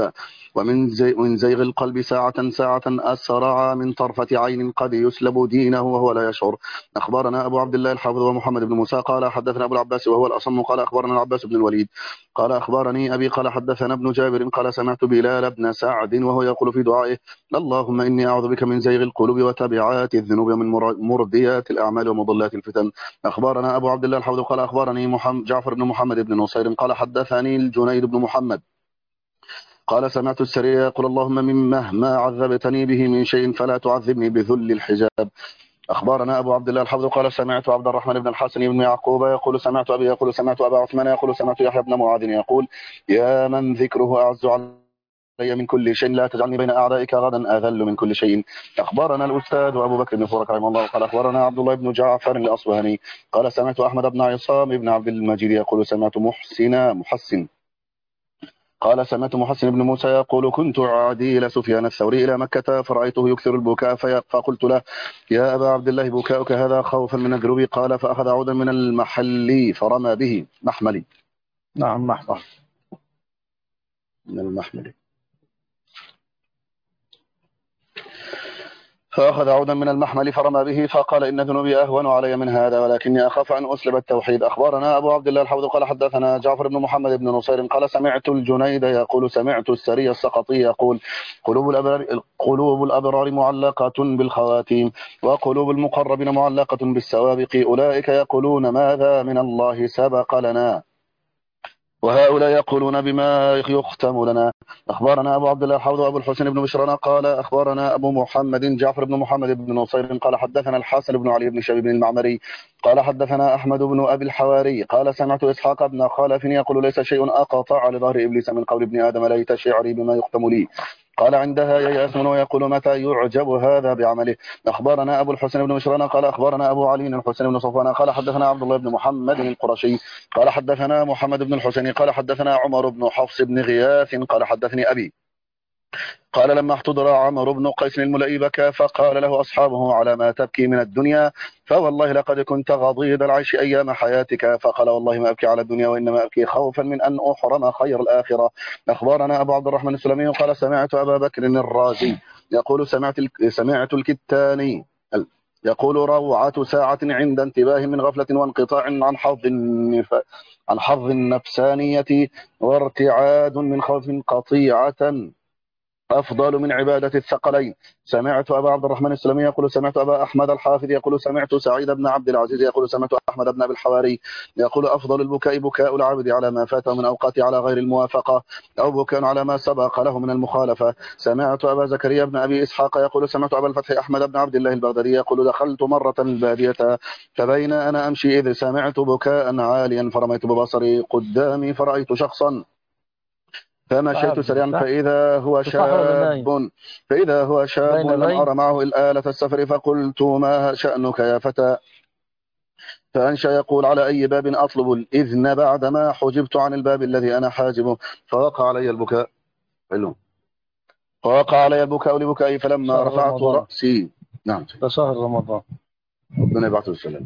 ومن زيغ القلب ساعة أسرع من طرفة عين قد يسلب دينه وهو لا يشعر. أخبرنا أبو عبد الله الحافظ ومحمد بن موسى قال حدثنا أبو العباس وهو الأصم قال أخبرنا العباس بن الوليد قال أخبرني أبي قال حدثنا ابن جابر قال سمعت بلال بن سعد وهو يقول في دعائه اللهم إني أعوذ بك من زيغ القلوب وتبعات الذنوب ومن مرديات الأعمال ومضلات الفتن. أخبرنا أبو عبد الله الحافظ قال أخبرني جعفر بن محمد بن نصير قال حدثني الجنيد بن محمد قال سمعت السرية يقول اللهم مهما عذبتني به من شيء فلا تعذبني بذل الحجاب. أخبرنا أبو عبد الله الحافظ قال سمعت عبد الرحمن بن الحسن بن يعقوب يقول سمعت أبي يقول سمعت أبا عثمان يقول سمعت يحيى بن معاذ يقول يا من ذكره أعز علي من كل شيء لا تجعلني بين أعدائك غدا أذل من كل شيء. أخبرنا الأستاذ أبو بكر بن فرك رحمه الله قال أخبرنا عبد الله بن جعفر الأصبهاني قال سمعت أحمد بن عصام بن عبد المجيد يقول سمعت محسن قال سمعت محسن بن موسى يقول كنت عديل سفيان الثوري إلى مكة فرأيته يكثر البكاء فقلت له يا أبا عبد الله بكاؤك هذا خوفا من الذنوب قال فأخذ عودا من المحل فرمى به محملي. نعم محمل من المحمل فأخذ عودا من المحمل فرمى به فقال إن ذنوبي أهون علي من هذا ولكني أخاف أن أسلب التوحيد. أخبرنا أبو عبد الله الحوض قال حدثنا جعفر بن محمد بن نصير قال سمعت الجنيد يقول سمعت السري السقطي يقول قلوب الأبرار معلقة بالخواتيم وقلوب المقربين معلقة بالسوابق أولئك يقولون ماذا من الله سبق لنا وهؤلاء يقولون بما يختم لنا. أخبرنا أبو عبد الله الحوض وأبو الحسين بن بشرنا قال أخبرنا أبو محمد جعفر بن محمد بن نصير قال حدثنا الحسن بن علي بن شبيب المعمري قال حدثنا أحمد بن أبي الحواري قال سمعت إسحاق بن خالف يقول ليس شيء أقطع لظهر إبليس من قول ابن آدم ليت شعري بما يختم لي قال عندها ييأس ويقول متى يعجب هذا بعمله. أخبرنا أبو الحسين بن بشرنا قال أخبرنا أبو علي الحسين بن صفوان قال حدثنا عبد الله بن محمد القرشي قال حدثنا محمد بن الحسين قال حدثنا عمر بن حفص بن غياث قال حدثني أبي قال لما احتضر عمرو بن قيس الملئي بكى فقال له أصحابه على ما تبكي من الدنيا فوالله لقد كنت غضيض العيش أيام حياتك فقال والله ما أبكي على الدنيا وإنما أبكي خوفا من أن أحرم خير الآخرة. أخبرنا أبو عبد الرحمن السلمي قال سمعت أبا بكر الرازي يقول سمعت الكتاني يقول روعة ساعة عند انتباه من غفلة وانقطاع عن حظ النفسانية وارتعاد من خوف قطيعة أفضل من عبادة الثقلين. سمعت أبا عبد الرحمن السلمي يقول سمعت أبا أحمد الحافظ يقول سمعت سعيد بن عبد العزيز يقول سمعت أحمد بن أبي الحواري يقول أفضل البكاء بكاء العبد على ما فاته من أوقات على غير الموافقة أو بكاء على ما سبق له من المخالفة. سمعت أبا زكريا بن أبي إسحاق يقول سمعت أبا الفتح أحمد بن عبد الله البغدادي يقول دخلت مرة البادية فبين أنا أمشي إذ سمعت بكاء عاليا فرميت ببصري قدامي فرأيت شخصا فمشيت سريعا فإذا هو شاب لم أرى معه الآلة السفر فقلت ما شأنك يا فتى فأنشأ يقول على أي باب أطلب الإذن بعدما حجبت عن الباب الذي أنا حاجبه فوقع علي البكاء لبكائي فلما رفعت رأسي نعم شهر رمضان ربنا يبعثه السلام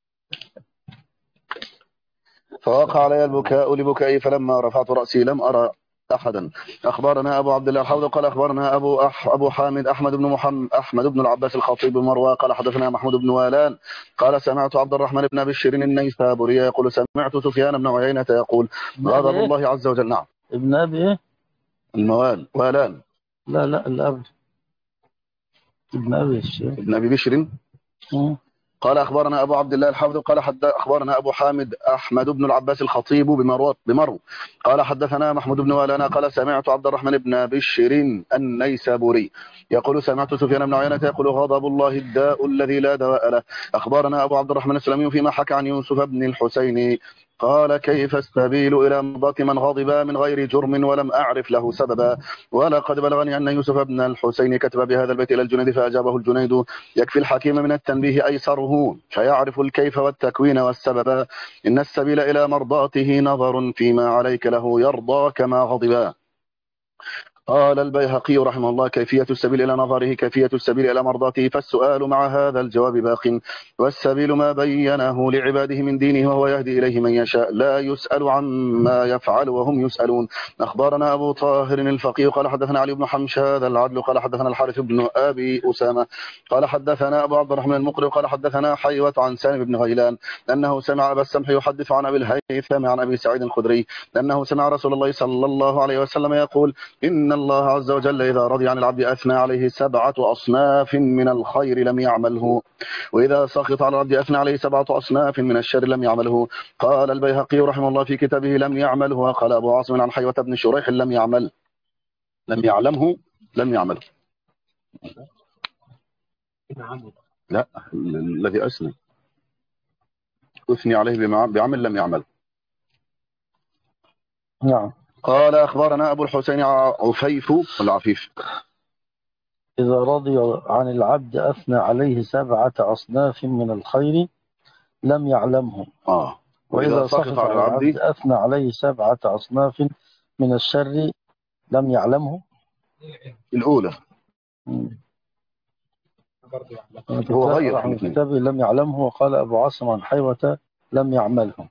فوقع علي البكاء لبكائي فلما رفعت رأسي لم أرى أحدا. أخبرنا أبو عبد الله الحوض قال أخبرنا أبو حامد أحمد بن العباس الخطيب بمروى قال حدثنا محمود بن والان قال سمعت عبد الرحمن بن بشير النيسابوري يقول سمعت سفيان بن عيينة يقول غضب الله عز وجل. نعم ابن أبي الموال والان لا الأب ابن أبي بشير قال أخبرنا أبو عبد الله الحافظ قال أخبرنا أبو حامد أحمد بن العباس الخطيب بمرو قال حدثنا محمود بن والانا قال سمعت عبد الرحمن بن بشير النيسابوري يقول سمعت سفيان بن عيينة يقول غضب الله الداء الذي لا دواء له. أخبرنا أبو عبد الرحمن السلمي فيما حكى عن يوسف بن الحسين قال كيف السبيل إلى مرضاة من غضب من غير جرم ولم أعرف له سببا ولقد بلغني أن يوسف بن الحسين كتب بهذا البيت إلى الجنيد فأجابه الجنيد يكفي الحكيم من التنبيه أيسره فيعرف الكيف والتكوين والسبب إن السبيل إلى مرضاته نظر فيما عليك له يرضى كما غضبا. قال البيهقي رحمه الله: كيفية السبيل إلى نظره كيفية السبيل إلى مرضاته، فالسؤال مع هذا الجواب باق، والسبيل ما بينه لعباده من دينه وهو يهدي إليه من يشاء، لا يسأل عما يفعل وهم يسألون. أخبرنا أبو طاهر الفقيه قال حدثنا علي بن حمشاد العدل قال حدثنا الحارث بن أبي أسامة قال حدثنا أبو عبد الرحمن المقري قال حدثنا حيوة عن سالم بن غيلان أنه سمع أبا السمح يحدث عن أبي الهيثم عن أبي سعيد الخدري أنه سمع رسول الله صلى الله عليه وسلم يقول: إن الله عز وجل إذا رضي عن العبد أثنى عليه 7 أصناف من الخير لم يعمله، وإذا سخط على العبد أثنى عليه 7 أصناف من الشر لم يعمله. قال البيهقي رحمه الله في كتابه لم يعمله، وقال أبو عاصم عن حيوة بن شريح لم يعلمه لم يعمله. لا، الذي أثني عليه بعمل لم يعمل. نعم. قال أخبرنا أبو الحسين عفيف العفيف: إذا رضي عن العبد أثنى عليه 7 أصناف من الخير لم يعلمه. وإذا سخط على العبد أثنى عليه 7 أصناف من الشر لم يعلمه. الأولى هو غير من كتابه لم يعلمه، وقال أبو عاصم عن حيوة لم يعمله.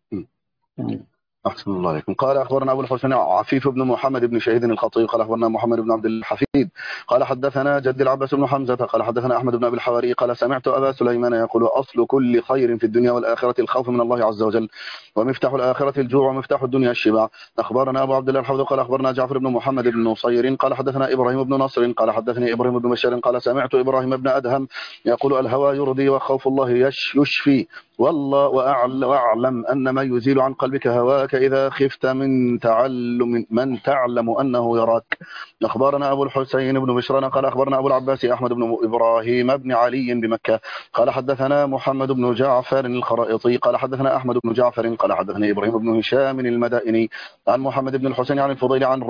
أحسن الله عليكم. قال أخبرنا أبو الحسين عفيف بن محمد بن شهيد الخطيب قال أخبرنا محمد بن عبد الحفيد قال حدثنا جد العباس بن حمزة قال حدثنا أحمد بن أبي الحواري قال سمعت أبا سليمان يقول: أصل كل خير في الدنيا والآخرة الخوف من الله عز وجل، ومفتاح الآخرة الجوع، ومفتاح الدنيا الشبع. أخبرنا أبو عبد الله الحوض قال أخبرنا جعفر بن محمد بن نصير قال حدثنا إبراهيم بن نصر قال حدثني إبراهيم بن بشار قال سمعت إبراهيم بن أدهم يقول: الهوى يرضي وخوف الله يشفي، والله واعلم أن ما يزيل عن قلبك هواك إذا خفت من تعلم أنه يراك. أخبرنا أبو الحسين بن بشران قال أخبرنا أبو العباس أحمد بن إبراهيم بن علي بمكة قال حدثنا محمد بن جعفر الخرائطي قال حدثنا أحمد بن جعفر قال حدثني إبراهيم بن هشام المدائني عن محمد بن الحسين عن الفضيل عن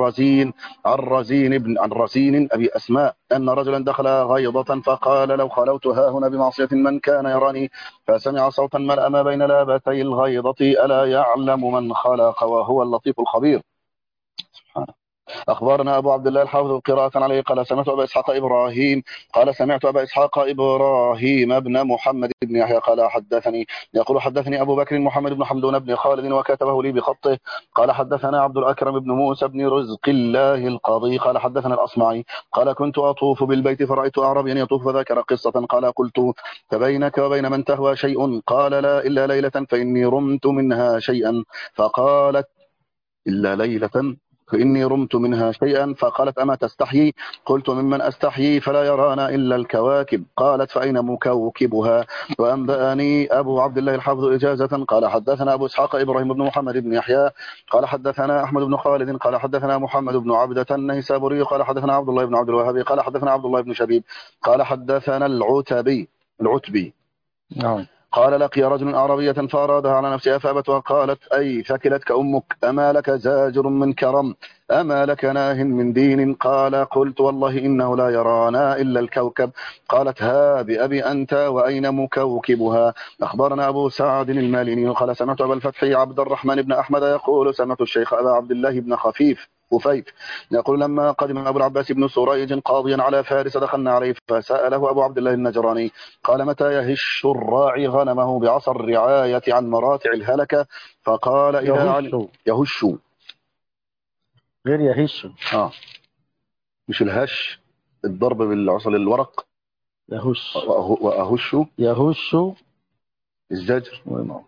رزين أبي أسماء أن رجلا دخل غيضة فقال: لو خلوت هاهنا بمعصية من كان يراني، فسمع صوتا ملأ ما بين لابتي الغيضة: ألا يعلم من خلق وهو اللطيف الخبير. سبحانه. أخبرنا أبو عبد الله الحافظ قراءة عليه قال سمعت أبا إسحاق إبراهيم قال سمعت أبا إسحاق إبراهيم بن محمد بن يحيى قال حدثني أبو بكر محمد بن حمدون بن خالد وكتبه لي بخطه قال حدثنا عبد الأكرم بن موسى بن رزق الله القاضي قال حدثنا الأصمعي قال كنت أطوف بالبيت فرأيت أعرابيا يطوف فذكر قصة قال قلت: فبينك وبين من تهوى شيء؟ قال: لا إلا ليلة فإني رمت منها شيئا. فقالت: إلا ليلة فإني رمت منها شيئا. فقالت: أما تستحيي؟ قلت: ممن أستحيي؟ فلا يرانا إلا الكواكب. قالت: فأين مكوكبها؟ وأنبأني أبو عبد الله الحافظ إجازة قال حدثنا أبو إسحاق إبراهيم بن محمد بن يحيى قال حدثنا أحمد بن خالد قال حدثنا محمد بن عبدة النيسابوري قال حدثنا عبد الله بن عبد الوهاب قال حدثنا عبد الله بن شبيب قال حدثنا العتبي نعم. قال: لقي رجل أعرابية فأرادها على نفسها فأبت وقالت: أي ثكلتك أمك؟ أما لك زاجر من كرم؟ أما لك ناه من دين؟ قال: قلت: والله إنه لا يرانا إلا الكوكب. قالت: ها بأبي أنت وأين مكوكبها؟ أخبرنا أبو سعد الماليني قال سمعت أبا الفتح عبد الرحمن بن أحمد يقول سمعت الشيخ أبا عبد الله بن خفيف يقول: لما قدم أبو العباس بن سريج قاضيا على فارس دخلنا عليه فسأله أبو عبد الله النجراني قال: متى يهش الراعي غنمه بعصا الرعاية عن مراتع الهلكة؟ فقال: إذا يهش غير يهش. مش الهش الضرب بالعصا للورق. يهش يهش الزجر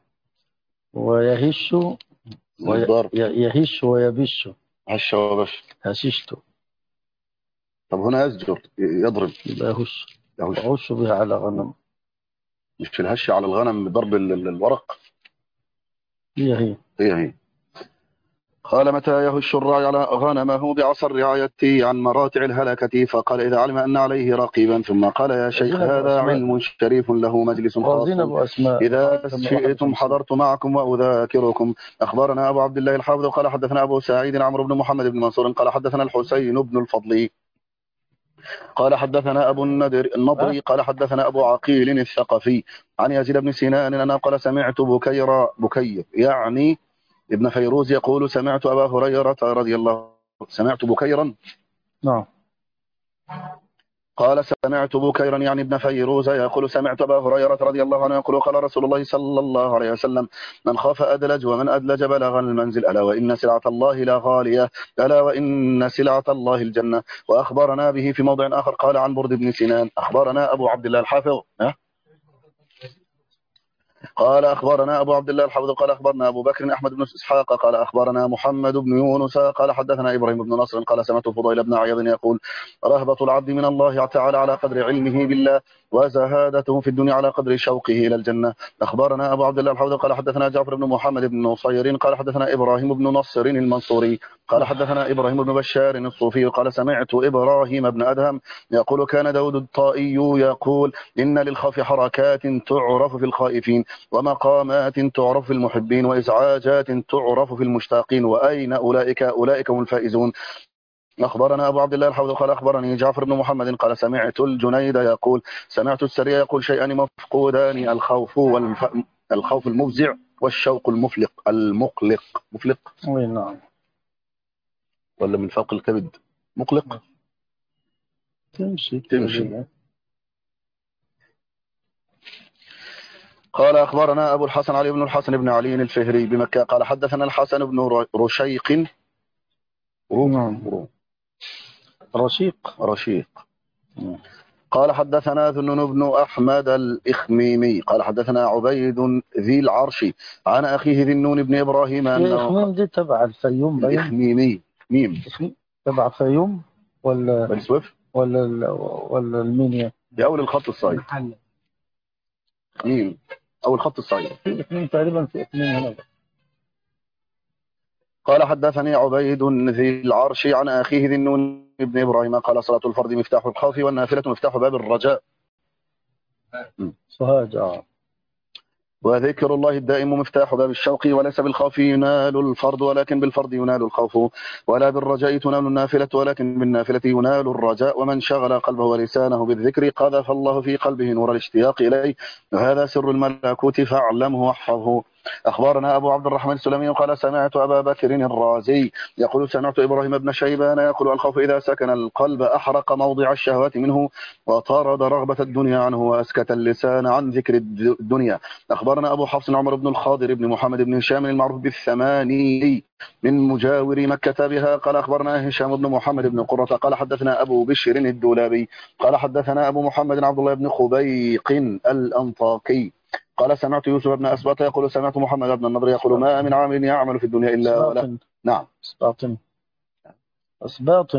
ويهش يهش ويبش. هش وبش. هششت. طب هنا يزجر يضرب يهش بها على غنم. مش الهش على الغنم ضرب الورق. هي قال: متى يهش الراعي على غنمه بعصا الرعاية عن مراتع الهلكة؟ فقال: إذا علم أن عليه رقيبا. ثم قال: يا شيخ هذا علم شريف له مجلس خاص، إذا شئتم حضرت معكم وأذاكركم. أخبرنا أبو عبد الله الحافظ قال حدثنا أبو سعيد عمرو بن محمد بن منصور قال حدثنا الحسين بن الفضل قال حدثنا أبو النضري قال حدثنا أبو عقيل الثقفي عن يزيد بن سنان أنا قال: سمعت بكير يعني ابن فيروز يقول: سمعت أبا هريرة رضي الله سمعت بكيرا نعم. قال سمعت بكيرا يعني ابن فيروز يقول سمعت أبا هريرة رضي الله عنه يقول قال رسول الله صلى الله عليه وسلم من خاف أدلج ومن أدلج بلغ المنزل ألا وإن سلعة الله لغالية ألا وإن سلعة الله الجنة. وأخبرنا به في موضع آخر قال عن برد بن سنان أخبرنا أبو عبد الله الحافظ قال أخبرنا أبو عبد الله الحافظ قال أخبرنا أبو بكر أحمد بن إسحاق قال أخبرنا محمد بن يونس قال حدثنا إبراهيم بن نصر قال سمعت فضيل بن عياض يقول رهبة العبد من الله تعالى على قدر علمه بالله وزهادته في الدنيا على قدر شوقه إلى الجنة. أخبرنا أبو عبد الله الحافظ قال حدثنا جعفر بن محمد بن نصير قال حدثنا إبراهيم بن نصر المنصوري قال حدثنا إبراهيم بن بشار الصوفي قال سمعت إبراهيم بن أدهم يقول كان داود الطائي يقول إن للخوف حركات تعرف في الخائفين ومقامات تعرف في المحبين وإزعاجات تعرف في المشتاقين وأين أولئك هم الفائزون. أخبرنا أبو عبد الله الحافظ قال أخبرني جعفر بن محمد قال سمعت الجنيد يقول سمعت السري يقول شيئان مفقودان الخوف المفزع والشوق المقلق نعم. ولا من فوق الكبد مقلق تمشي. قال أخبرنا أبو الحسن علي بن الحسن بن علي الفهري بمكة قال حدثنا الحسن بن رشيق رشيق قال حدثنا ذنون بن أحمد الإخميمي قال حدثنا عبيد ذي العرش عن أخيه ذنون بن إبراهيم الإخميم دي تبع الفيوم الإخميمي تبع الفيوم ولا بني سويف ولا المنيا في أول الخط الصعيد أول خط الصعيد في اثنين تقريبا في اثنين هنا. قال حدثني عبيد ذي العرش عن أخيه ذي النون بن إبراهيم قال صلاة الفرض مفتاح الخوف والنافلة مفتاح باب الرجاء وذكر الله الدائم مفتاح باب الشوق وليس بالخوف ينال الفرض ولكن بالفرض ينال الخوف ولا بالرجاء تنال النافلة ولكن بالنافلة ينال الرجاء ومن شغل قلبه ولسانه بالذكر قذف الله في قلبه نور الاشتياق إليه وهذا سر الملكوت فاعلمه واحفظه. أخبرنا أبو عبد الرحمن السلمي قال سمعت أبا بكر الرازي يقول سمعت إبراهيم بن شيبان يقول الخوف إذا سكن القلب أحرق موضع الشهوات منه وطارد رغبة الدنيا عنه وأسكت اللسان عن ذكر الدنيا. أخبرنا أبو حفص عمر بن الخاضر بن محمد بن هشام المعروف بالثماني من مجاور مكة بها قال أخبرنا هشام بن محمد بن قرة قال حدثنا أبو بشر الدولابي قال حدثنا أبو محمد عبد الله بن خبيق الأنطاكي قال سمعت يوسف بن أسباط يقول سمعت محمد بن النضر يقول ما من عامل يعمل في الدنيا إلا ولا نعم أسباط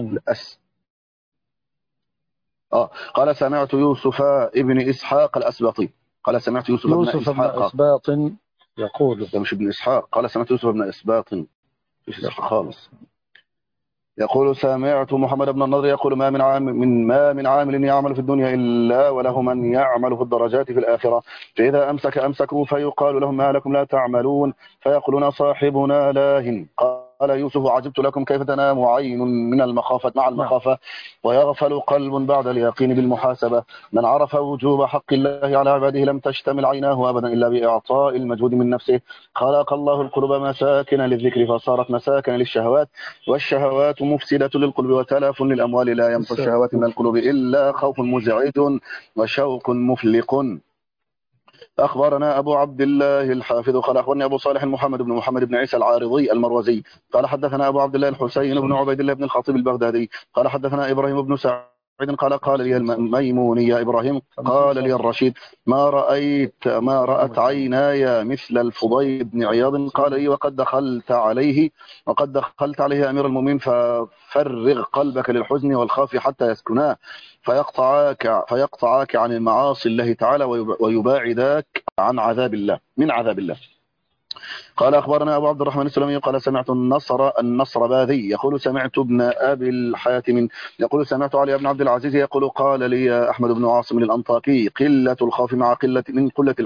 قال سمعت يوسف ابن إسحاق الأسباطي قال سمعت يوسف بن أسباط يقول ده مش ابن إسحاق قال سمعت يوسف بن أسباط خالص يقول سمعت محمد بن النضر يقول ما من عامل يعمل في الدنيا إلا وله من يعمل في الدرجات في الآخرة فإذا أمسكوا فيقال لهم ما لكم لا تعملون فيقولون صاحبنا لاهٍ. قال يوسف عجبت لكم كيف تنام عين من المخافة مع المخافة ويغفل قلب بعد اليقين بالمحاسبة. من عرف وجوب حق الله على عباده لم تشتمل عيناه أبدا إلا بإعطاء المجهود من نفسه. خلق الله القلوب مساكن للذكر فصارت مساكن للشهوات والشهوات مفسدة للقلب وتلاف للأموال لا ينفع الشهوات من القلوب إلا خوف مزعج وشوق مفلق. أخبرنا أبو عبد الله الحافظ قال أخبرني أبو صالح محمد بن عيسى العارضي المروزي قال حدثنا أبو عبد الله الحسين بن عبيد الله بن الخطيب البغدادي قال حدثنا إبراهيم بن سعيد قال لي الميموني يا إبراهيم قال لي الرشيد ما رأت عيناي مثل الفضيل بن عياض قال لي وقد دخلت عليه أمير المؤمنين ففرغ قلبك للحزن والخوف حتى يسكنا فيقطعاك عن المعاصي الله تعالى ويباعدك عن عذاب الله من عذاب الله. قال أخبرنا أبو عبد الرحمن السلمي قال سمعت النصر باذي يقول سمعت ابن أبي الحاتم يقول سمعت علي بن عبد العزيز يقول قال لي أحمد بن عاصم الأنطاكي قلة الخوف من قلة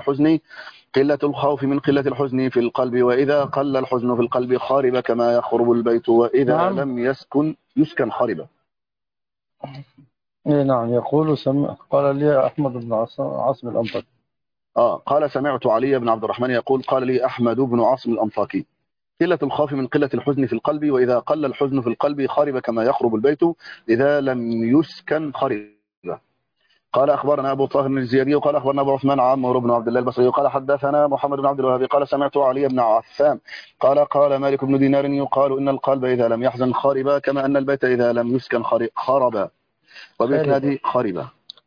الحزن في القلب وإذا قل الحزن في القلب خرب كما يخرب البيت وإذا لم يسكن خرب. نعم يقول قال لي أحمد بن عاصم الأنطاكي قال سمعت علي بن عبد الرحمن يقول قال لي أحمد بن عاصم الأنطاكي قلة الخوف من قلة الحزن في القلب، وإذا قل الحزن في القلب خرب كما يخرب البيت إذا لم يسكن خرب. قال أخبرنا أبو طاهر الزيادي قال أخبرنا أبو عثمان عمرو بن عبد الله البصري قال حدثنا محمد بن عبد الوهاب قال سمعت علي بن عفان قال مالك بن دينار يقال إن القلب إذا لم يحزن خرب كما أن البيت إذا لم يسكن خرب. وبإسناده خرب.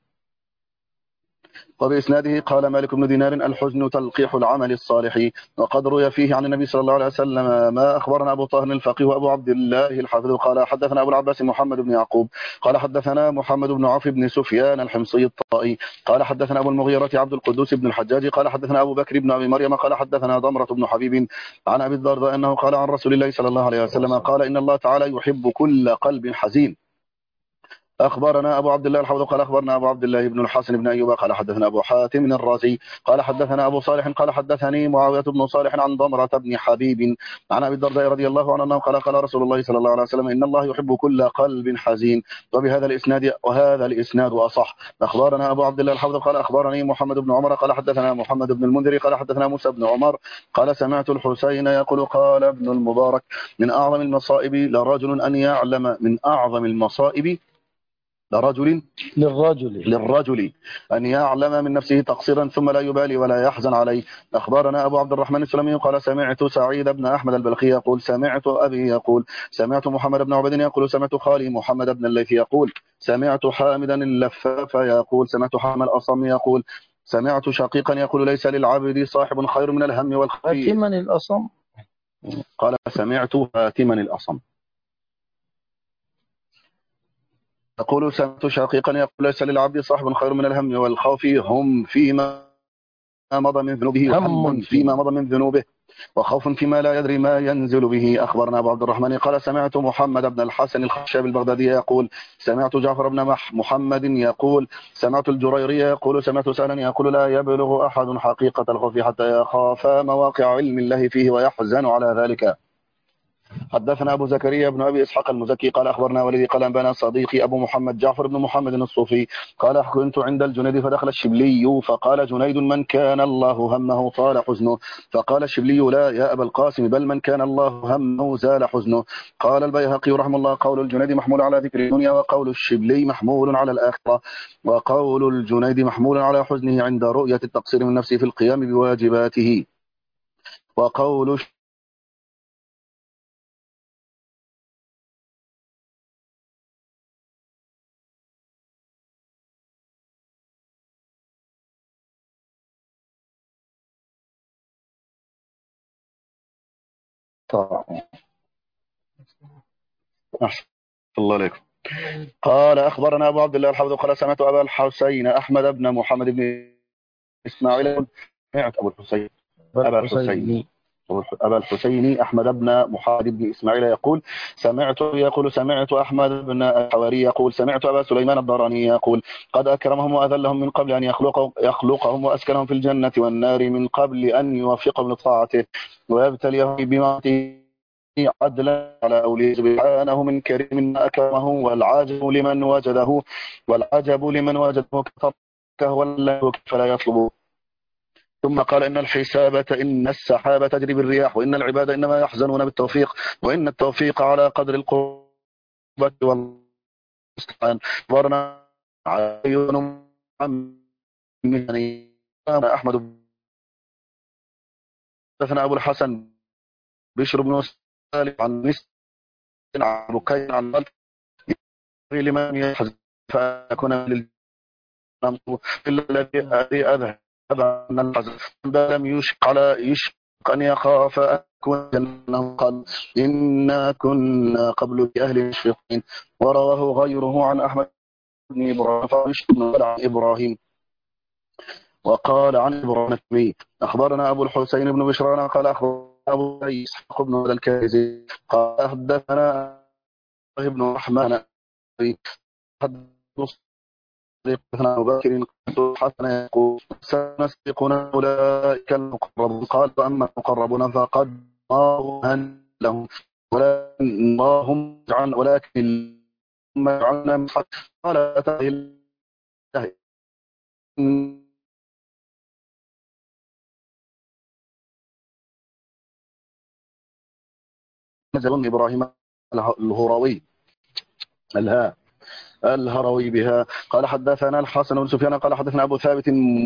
وبإسناده قال مالك بن دينار الحزن تلقيح العمل الصالح. وقد روي فيه عن النبي صلى الله عليه وسلم ما أخبرنا أبو طاهر الفقيه وأبو عبد الله الحافظ قال حدثنا أبو العباس محمد بن يعقوب قال حدثنا محمد بن عوف بن سفيان الحمصي الطائي قال حدثنا أبو المغيرة عبد القدوس بن الحجاج قال حدثنا أبو بكر بن أبي مريم قال حدثنا ضمرة بن حبيب عن أبي الدرداء أنه قال عن رسول الله صلى الله عليه وسلم قال إن الله تعالى يحب كل قلب حزين. أخبرنا أبو عبد الله الحوض قال أخبرنا أبو عبد الله بن الحسن بن أيوب قال حدثنا أبو حاتم الرازي قال حدثنا أبو صالح قال حدثني معاوية بن صالح عن ضمرة بن حبيب عن أبي الدرداء رضي الله عنه قال رسول الله صلى الله عليه وسلم إن الله يحب كل قلب حزين. وبهذا الإسناد وهذا الإسناد أصح. أخبرنا أبو عبد الله الحوض قال أخبرني محمد بن عمر قال حدثنا محمد بن المنذر قال حدثنا موسى بن عمر قال سمعت الحسين يقول قال ابن المبارك من أعظم المصائب لرجل أن يعلم من أعظم المصائب للرجل أن يعلم من نفسه تقصيرا ثم لا يبالي ولا يحزن عليه. أخبرنا أبو عبد الرحمن السلمي قال سمعت سعيد بن أحمد البلخي يقول سمعت أبي يقول سمعت محمد بن عبد يقول سمعت خالي محمد بن الليث يقول سمعت حامدا اللفاف يقول سمعت حام الأصم يقول سمعت شقيقا يقول ليس للعبد صاحب خير من الهم والخير. فاتما الأصم قال سمعت فاتما الأصم يقول سمعت شقيقا يقول ليس للعبد صاحب خير من الهم والخوف هم فيما مضى من ذنوبه وهم فيما مضى من ذنوبه وخوف فيما لا يدري ما ينزل به. أخبرنا أبو عبد الرحمن قال سمعت محمد بن الحسن الخشاب البغدادي يقول سمعت جعفر بن محمد يقول سمعت الجريري يقول سمعت سهلا يقول لا يبلغ أحد حقيقة الخوف حتى يخاف مواقع علم الله فيه ويحزن على ذلك. حدثنا أبو زكريا بن أبي إسحاق المزكي قال أخبرنا ولدي قال أنبانا صديقي أبو محمد جعفر بن محمد الصوفي قال كنت عند الجنيد فدخل الشبلي فقال جنيد من كان الله همه طال حزنه فقال الشبلي لا يا أبا القاسم بل من كان الله همه زال حزنه. قال البيهقي رحمه الله قول الجنيد محمول على ذكر الدنيا وقول الشبلي محمول على الآخرة وقول الجنيد محمول على حزنه عند رؤية التقصير من نفسه في القيام بواجباته. وقول أحسن الله عليكم. قال أخبرنا أبو عبد الله الحافظ قال سمعت أبا الحسين أحمد بن محمد بن إسماعيل سمعت أبا الحسين أحمد بن محمد بن إسماعيل يقول سمعت أحمد بن الحواري يقول سمعت أبا سليمان الدراني يقول قد أكرمهم وأذلهم من قبل أن يخلقهم وأسكنهم في الجنة والنار من قبل أن يوفقهم لطاعته ويبتليهم بما عدلا على أوليه سبحانه من كريم أكرمه والعجب لمن وجده كتركه ولا فلا يطلبه. ثم قال إن السحابة تجري بالرياح وإن العباد إنما يحزنون بالتوفيق وإن التوفيق على قدر القربة والمستعان. ورنا عيون أحمد حدثنا أبو الحسن بشر بن عن نس عن بكير عن ضلف لمن يحزن فيكون للجنة الذي أذهب أن الحزن لم يشق أن يخاف أن يكون جنة قال إنا كنا قبل بأهل مشفقين. ورواه غيره عن أحمد بن إبراهيم وقال عن إبراهيم أخبرنا أبو الحسين بن بشران قال أخبرنا أبو إسحاق بن الكائزي قال حدثنا ابن الرحمن حدثنا أبو بكر حسن يقول سنسبقنا أولئك المقربون قال فأما المقربون فقد الله لهم ولكن ما جعلنا من حق قال تعالى بن إبراهيم الهروي الهروي بها قال حدثنا الحسن بن سفيان قال حدثنا أبو ثابت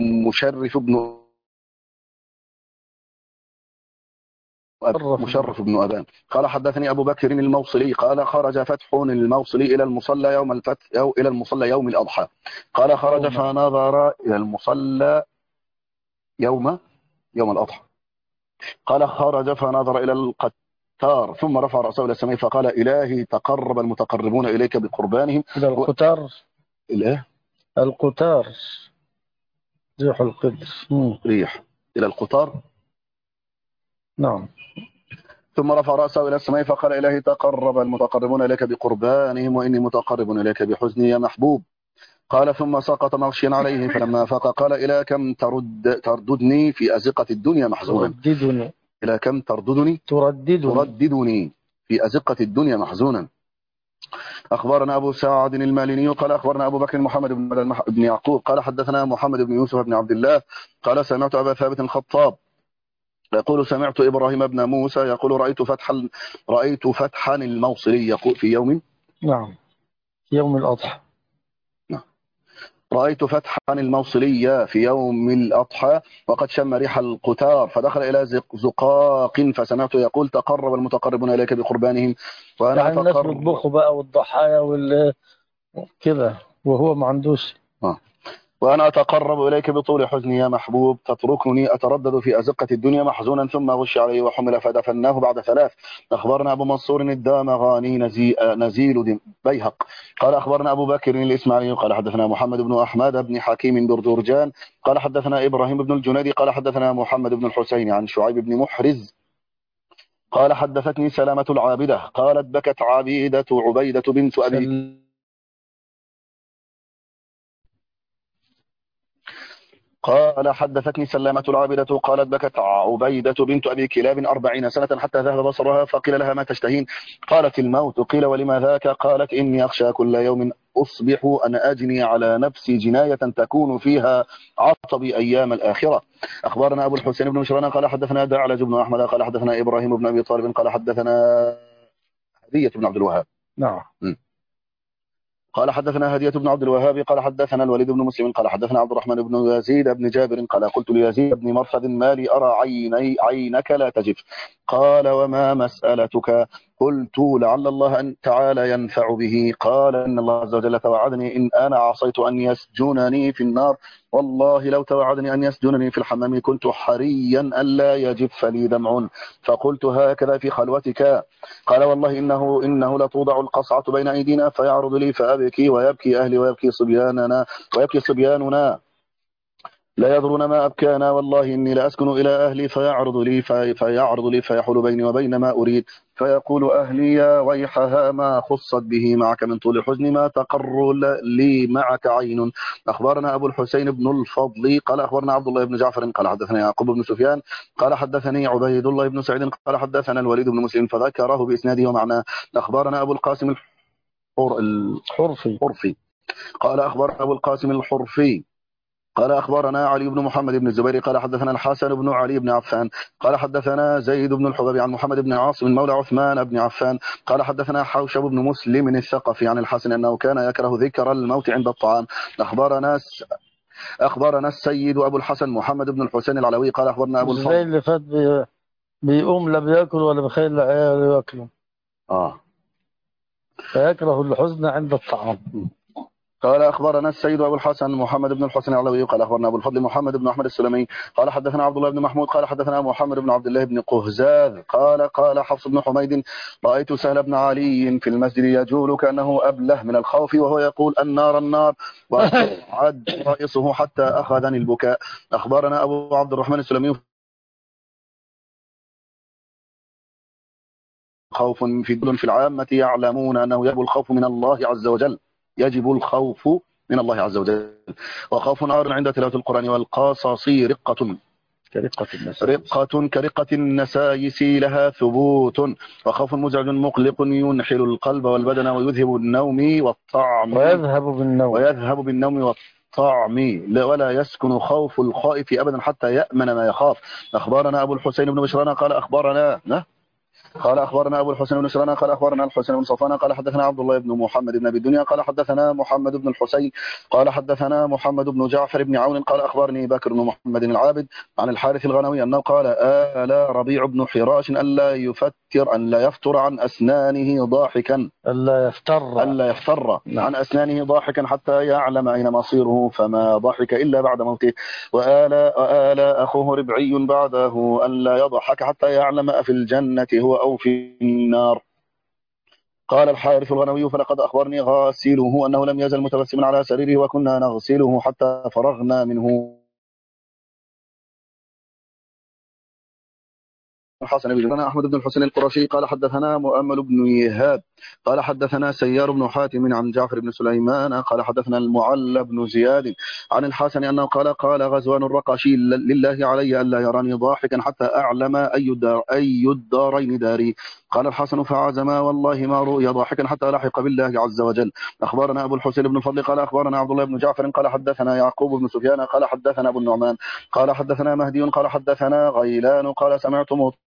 مشرف بن أبان قال حدثني أبو بكر الموصلي قال خرج فتح الموصلي إلى المصلى يوم الفتح أو إلى المصلى يوم الأضحى قال خرج فنظر إلى المصلى يوم الأضحى قال خرج فنظر إلى القتار ثم رفع رأسه إلى السماء فقال إلهي تقرب المتقربون إليك بقربانهم إلى القتار. الإيه؟ القتار ريح القدر. ريح إلى القطار. نعم. ثم رفع رأسه إلى السماء فقال إلهي تقرب المتقربون إليك بقربانهم وإني متقرب إليك بحزني يا محبوب. قال ثم سقط مغشيا عليه فلما فاق قال إلى كم ترددني في أزقة الدنيا محزونا. ترددني. إلى كم ترددني في أزقة الدنيا محزونا. أخبرنا أبو سعد الماليني قال أخبرنا أبو بكر محمد بن يعقوب قال حدثنا محمد بن يوسف بن عبد الله قال سمعت أبا ثابت الخطاب يقول سمعت إبراهيم بن موسى يقول رأيت فتحا الموصلي يقول في يوم. نعم. يوم الأضحى. رأيت فتحا الموصلي في يوم الأضحى وقد شم ريح القتار فدخل إلى زقاق فسمعت يقول تقرب المتقربون إليك بقربانهم وأنا يعني الناس بيطبخوا بقى والضحايا كذا وهو ما عندوش. وأنا أتقرب إليك بطول حزني يا محبوب تتركني أتردد في أزقة الدنيا محزونا ثم غش عليه وحمل فدفناه بعد 3. أخبرنا أبو منصور الدامغاني نزيل بيهق قال أخبرنا أبو بكر الإسماعيلي قال حدثنا محمد بن أحمد بن حكيم بردورجان قال حدثنا إبراهيم بن الجنيدي قال حدثنا محمد بن الحسين عن شعيب بن محرز قال حدثتني سلامة العابدة قالت بكت عبيدة عبيدة بنت أبي قال حدثتني سلامة العابدة قالت بكت عبيدة بنت أبي كلاب 40 سنة حتى ذهب بصرها فقيل لها ما تشتهين قالت الموت قيل ولما ذاك قالت إني أخشى كل يوم أصبح أن أجني على نفسي جناية تكون فيها عصبي أيام الآخرة. أخبرنا أبو الحسين بن مشران قال حدثنا دعلج بن أحمد قال حدثنا إبراهيم بن أبي طالب قال حدثنا هدية بن عبد الوهاب. نعم. قال حدثنا هدية بن عبد الوهاب قال حدثنا الوليد بن مسلم قال حدثنا عبد الرحمن بن يزيد بن جابر قال قلت ليزيد بن مرثد ما لي أرى عينك لا تجف قال وما مسألتك قلت لعل الله أن تعالى ينفع به قال إن الله عز وجل توعدني إن أنا عصيت أن يسجنني في النار والله لو توعدني أن يسجنني في الحمام كنت حريا ألا يجف لي دمع فقلت هكذا في خلوتك قال والله إنه لتوضع القصعة بين أيدينا فيعرض لي فأبكي ويبكي أهلي ويبكي صبياننا لا يدرون ما أبكانا والله إني لأسكن إلى أهلي فيعرض لي فيحول بيني وبين ما أريد فيقول أهلي يا ويحها ما خصت به معك من طول الحزن ما تقر لي معك عين. أخبرنا أبو الحسين بن الفضل قال أخبرنا عبد الله بن جعفر قال حدثنا يعقوب بن سفيان قال حدثني عبيد الله بن سعيد قال حدثنا الوليد بن مسلم فذكره بإسناده ومعناه. أخبرنا أبو القاسم الحرفي قال أخبرنا أبو القاسم الحرفي قال أخبرنا علي بن محمد بن الزبير قال حدثنا الحسن بن علي بن عفان قال حدثنا زيد بن الحباب عن محمد بن عاصم مولى عثمان بن عفان قال حدثنا حوشب بن مسلم الثقفي عن الحسن أنه كان يكره ذكر الموت عند الطعام. أخبرنا السيد أبو الحسن محمد بن الحسين العلوي قال أخبرنا أبو الفضل زي اللي فات بيقوم لا بياكل ولا بخيل العيال ياكلوا فيكره الحزن عند الطعام. قال أخبرنا السيد أبو الحسن محمد بن الحسن العلوي قال أخبرنا أبو الفضل محمد بن أحمد السلمي قال حدثنا عبد الله بن محمود قال حدثنا محمد بن عبد الله بن قهزاذ قال حفص بن حميد رأيت سهل بن علي في المسجد يجول كأنه أبله من الخوف وهو يقول النار وعد رئيسه حتى أخذني البكاء. أخبرنا أبو عبد الرحمن السلمي خوف في العامة يعلمون أنه يجب الخوف من الله عز وجل وخوف نار عند تلاوة القرآن والقصص رقة كرقة النسايس لها ثبوت وخوف مزعج مقلق ينحل القلب والبدن ويذهب بالنوم والطعم ولا يسكن خوف الخائف أبدا حتى يأمن ما يخاف. أخبرنا أبو الحسين بن بشران قال أخبرنا قال أخبرنا أبو الحسن بن سلمان قال أخبرنا الحسن بن صفوان قال حدثنا عبد الله بن محمد بن أبي الدنيا قال حدثنا محمد بن الحسين قال حدثنا محمد بن جعفر بن عون قال أخبرني بكر بن محمد العابد عن الحارث الغنوي أنه قال آل ربيع بن حراش أن لا يفتر عن أسنانه ضاحكا ألا يفتر عن أسنانه ضاحكا حتى يعلم أين مصيره فما ضحك إلا بعد موته. وآل أخوه ربعي بعده ألا يضحك حتى يعلم أفي الجنة هو أو في النار. قال الحارث الغنوي فلقد أخبرني غاسله أنه لم يزل متبسما على سريره وكنا نغسله حتى فرغنا منه. الحسن بن أحمد بن الحسين القرشي قال حدثنا مؤمل بن يهاب قال حدثنا سيار بن حاتم عن جعفر بن سليمان قال حدثنا المعلى بن زياد عن الحسن أنه قال غزوان الرقاشي لله علي ألا يراني ضاحكا حتى أعلم أي الدارين داري. قال الحسن فعزما والله ما رؤي ضاحكا حتى لحق بالله عز وجل. أخبرنا أبو الحسين بن الفضل قال أخبرنا عبد الله بن جعفر قال حدثنا يعقوب بن سفيان قال حدثنا أبو النعمان قال حدثنا مهدي قال حدثنا غيلان قال سمعت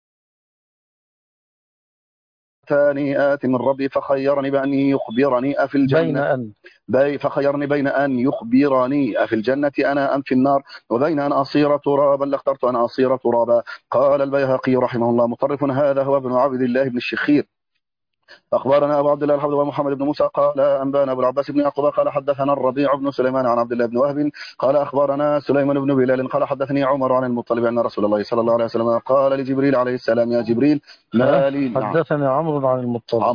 آت من ربي فخيرني بأن يخبرني أفي الجنة فخيرني بين أن يخبرني أفي الجنة أنا أم في النار وبين أن أصير ترابا لاخترت أن أصير ترابا. قال البيهقي رحمه الله مطرف هذا هو ابن عبد الله بن الشخير. أخبرنا أبو عبد الله الحفظ ومحمد بن موسى قال أنبانا أبو العباس بن يعقوب قال حدثنا الربيع بن سليمان عن عبد الله بن وهب قال أخبرنا سليمان بن بلال قال حدثني عمر عن المطلب أن رسول الله صلى الله عليه وسلم قال لجبريل عليه السلام يا جبريل ما لي. حدثني عمرو عن المطلب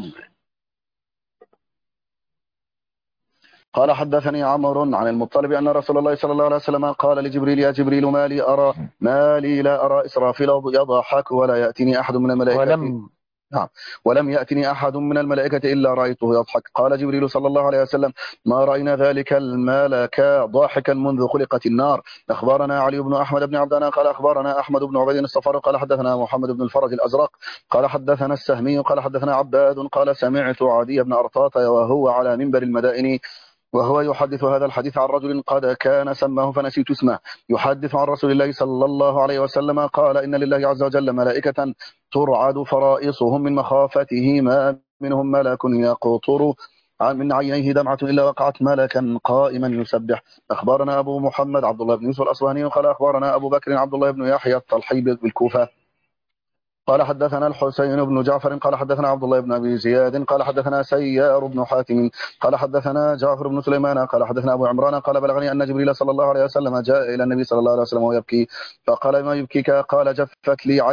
قال حدثني عمرو عن المطلب أن رسول الله صلى الله عليه وسلم قال لجبريل يا جبريل ما لي لا أرى إسرافيل يضحك ولا يأتيني أحد من الملائكة ولم يأتني أحد من الملائكة إلا رأيته يضحك. قال جبريل صلى الله عليه وسلم ما رأينا ذلك الملك ضاحكا منذ خلقت النار. أخبرنا علي بن أحمد بن عبدنا قال أخبرنا أحمد بن عبيد الصفار قال حدثنا محمد بن الفرج الأزرق قال حدثنا السهمي قال حدثنا عباد قال سمعت عدي بن أرطاة وهو على منبر المدائن وهو يحدث هذا الحديث عن رجل قد كان سماه فنسيت اسمه يحدث عن رسول الله صلى الله عليه وسلم قال إن لله عز وجل ملائكة ترعد فرائصهم من مخافته ما منهم ملك يقطر من عينيه دمعة إلا وقعت ملكا قائما يسبح. أخبرنا أبو محمد عبد الله بن يوسف الأصبهاني قال أخبرنا أبو بكر عبد الله بن يحيى الطلحي بالكوفة قال حدثنا الحسين بن جعفر قال حدثنا عبد الله بن أبي زياد قال حدثنا سيار بن حاتم قال حدثنا جعفر بن سليمان قال حدثنا أبو عمران قال بلغني أن جبريل صلى الله عليه وسلم جاء إلى النبي صلى الله عليه وسلم ويبكي فقال ما يبكيك قال جفت لي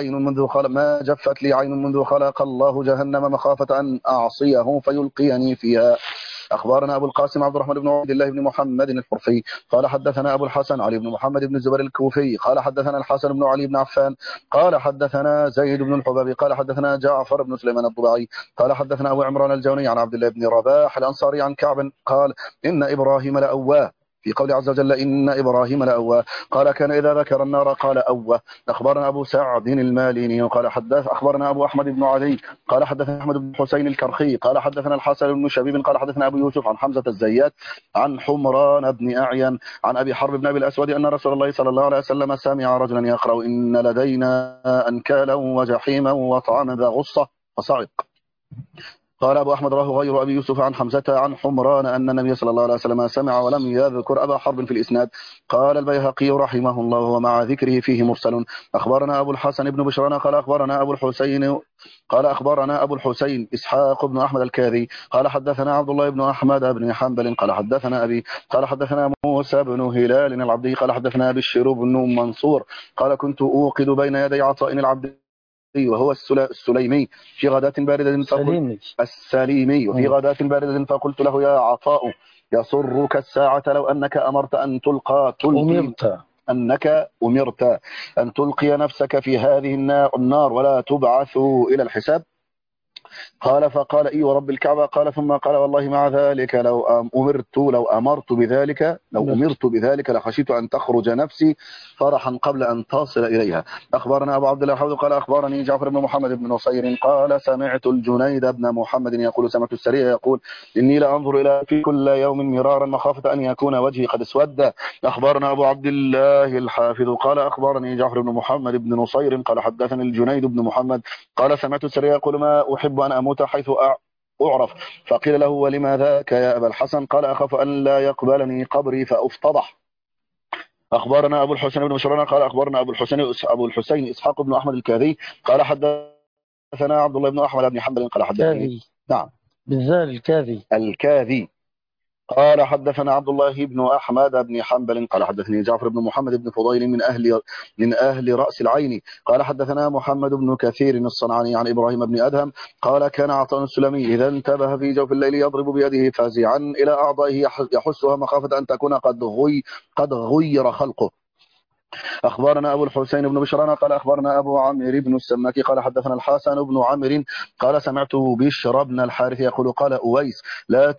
عين منذ خلق الله جهنم مخافة أن أعصيه فيلقيني فيها. أخبرنا أبو القاسم عبد الرحمن بن عبد الله بن محمد الحرفي قال حدثنا أبو الحسن علي بن محمد بن الزبير الكوفي قال حدثنا الحسن بن علي بن عفان قال حدثنا زيد بن الحباب قال حدثنا جعفر بن سليمان الضبعي قال حدثنا أبو عمران الجوني عن عبد الله بن رباح الأنصاري عن كعب قال إن إبراهيم لأواه في قول عز وجل إن إبراهيم لأواه قال كان إذا ذكر النار قال أواه. أخبرنا أبو سعد الماليني قال أخبرنا أبو أحمد بن عدي قال حدثنا أحمد بن حسين الكرخي قال حدثنا الحسن بن شبيب قال حدثنا أبو يوسف عن حمزة الزيات عن حمران بن أعين عن أبي حرب بن أبي الأسود أن رسول الله صلى الله عليه وسلم سمع رجلا يقرأ إن لدينا أنكالا وجحيما وطعاما ذا غصة فصعق. قال أبو أحمد راه غير أبي يوسف عن حمزة عن حمران أن النبي صلى الله عليه وسلم سمع ولم يذكر أبا حرب في الإسناد. قال البيهقي رحمه الله ومع ذكره فيه مرسل. أخبرنا أبو الحسن بن بشران قال أخبرنا أبو الحسين إسحاق بن أحمد الكاذي قال حدثنا عبد الله بن أحمد بن حنبل قال حدثنا أبي قال حدثنا موسى بن هلال العبدي قال حدثنا بشير بن منصور قال كنت أوقد بين يدي عطاء العبدي وهو السليمي في غداة باردة السليمي في غداة باردة فقلت له يا عطاء يسرك الساعة لو أنك أمرت أن أمرت أن تلقي نفسك في هذه النار ولا تبعث إلى الحساب. قال فقال إي ورب الكعبة. قال ثم قال والله مع ذلك لو أمرت بذلك لخشيت أن تخرج نفسي فرحا قبل أن تصل إليها. أخبرنا أبو عبد الله الحوض قال أخبرني جعفر بن محمد بن نصير قال سمعت الجنيد بن محمد يقول سمعت السريع يقول إني لأنظر إلى في كل يوم مرارا مخافة أن يكون وجهي قد اسود. أخبرنا أبو عبد الله الحافظ قال أخبرني جعفر بن محمد بن نصير قال حدثني الجنيد بن محمد قال سمعت السريع يقول ما أحب أن أموت حيث أعرف. فقيل له ولما ذاك يا أبا الحسن؟ قال أخاف أن لا يقبلني قبري فأفتضح. أخبرنا أبو الحسين بن مشران قال أخبرنا أبو الحسين إسحاق بن أحمد الكاذي قال حدثنا عبد الله بن أحمد بن حنبل قال حدثني كاذي نعم بالذال الكاذي قال حدثنا عبد الله بن أحمد بن حنبل قال حدثني جعفر بن محمد بن فضيل من أهل رأس العين قال حدثنا محمد بن كثير الصنعاني عن إبراهيم بن أدهم قال كان عطاء السلمي إذا انتبه في جوف الليل يضرب بيده فازعا إلى أعضائه يحسها مخافة أن تكون قد غير خلقه. أخبرنا أبو الحسين بن بشران قال أخبرنا أبو عمرو بن السماكي قال حدثنا الحسن بن عمرو قال سمعت بشر بن الحارث يقول قال أويس لا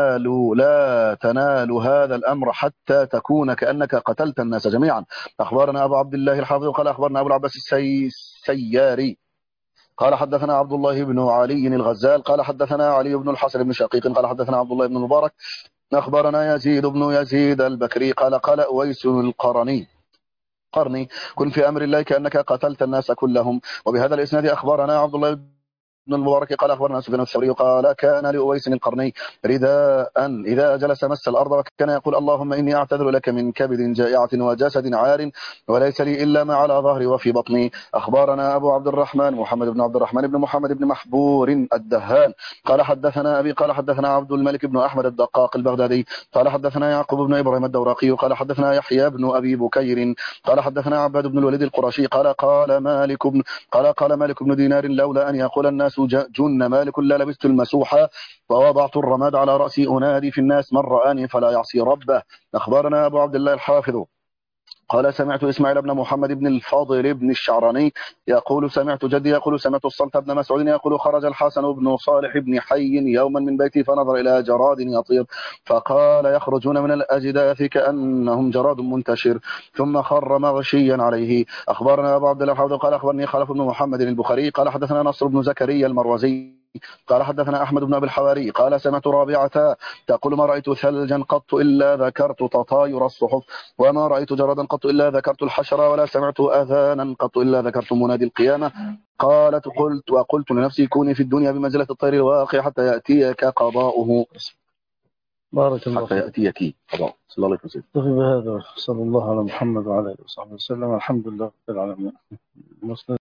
تنال هذا الأمر حتى تكون كأنك قتلت الناس جميعا. أخبرنا أبو عبد الله الحافظ قال أخبرنا أبو العباس السياري قال حدثنا عبد الله بن علي الغزال قال حدثنا علي بن الحسن بن شقيق قال حدثنا عبد الله بن المبارك أخبرنا يزيد بن يزيد البكري قال أويس القرني كن في أمر الله كأنك قتلت الناس كلهم. وبهذا الإسناد أخبرنا عبد الله بن المبارك قال أخبرنا سفيان الثوري قال كان لأويس القرني رداء إذا جلس مس الأرض وكان يقول اللهم إني أعتذر لك من كبد جائعة وجسد عار وليس لي إلا ما على ظهري وفي بطني. أخبرنا أبو عبد الرحمن محمد بن عبد الرحمن بن محمد بن محبور الدهان قال حدثنا أبي قال حدثنا عبد الملك بن أحمد الدقاق البغدادي قال حدثنا يعقوب بن إبراهيم الدورقي قال حدثنا يحيى بن أبي بكير قال حدثنا عباد بن الوليد القرشي قال مالك بن دينار لولا أن يقول الناس جن مالك لا لبست المسوحة ووضعت الرماد على رأسي أنادي في الناس من رآني فلا يعصي ربه. أخبرنا أبو عبد الله الحافظ قال سمعت إسماعيل بن محمد بن الفاضل بن الشعراني يقول سمعت جدي يقول سمعت الصلت بن مسعود يقول خرج الحسن بن صالح بن حي يوما من بيتي فنظر إلى جراد يطير فقال يخرجون من الأجداث كأنهم جراد منتشر ثم خر مغشيا عليه. أخبرنا أبو عبد الله الحافظ قال أخبرني خلف بن محمد البخاري قال حدثنا نصر بن زكريا المروزي قال حدثنا أحمد بن أبي الحواري قال سمعت رابعة تقول ما رأيت ثلجا قط إلا ذكرت تطاير الصحف وما رأيت جرادا قط إلا ذكرت الحشر ولا سمعت أذانا قط إلا ذكرت منادي القيامة. قلت لنفسي كوني في الدنيا بمنزلة الطير الواقع حتى يأتيك قضاؤه. بارك الله حتى يأتيك قضاؤه. صلى الله عليه وسلم. بهذا صلى الله على محمد وعلى آله وصحبه وسلم. الحمد لله رب العالمين.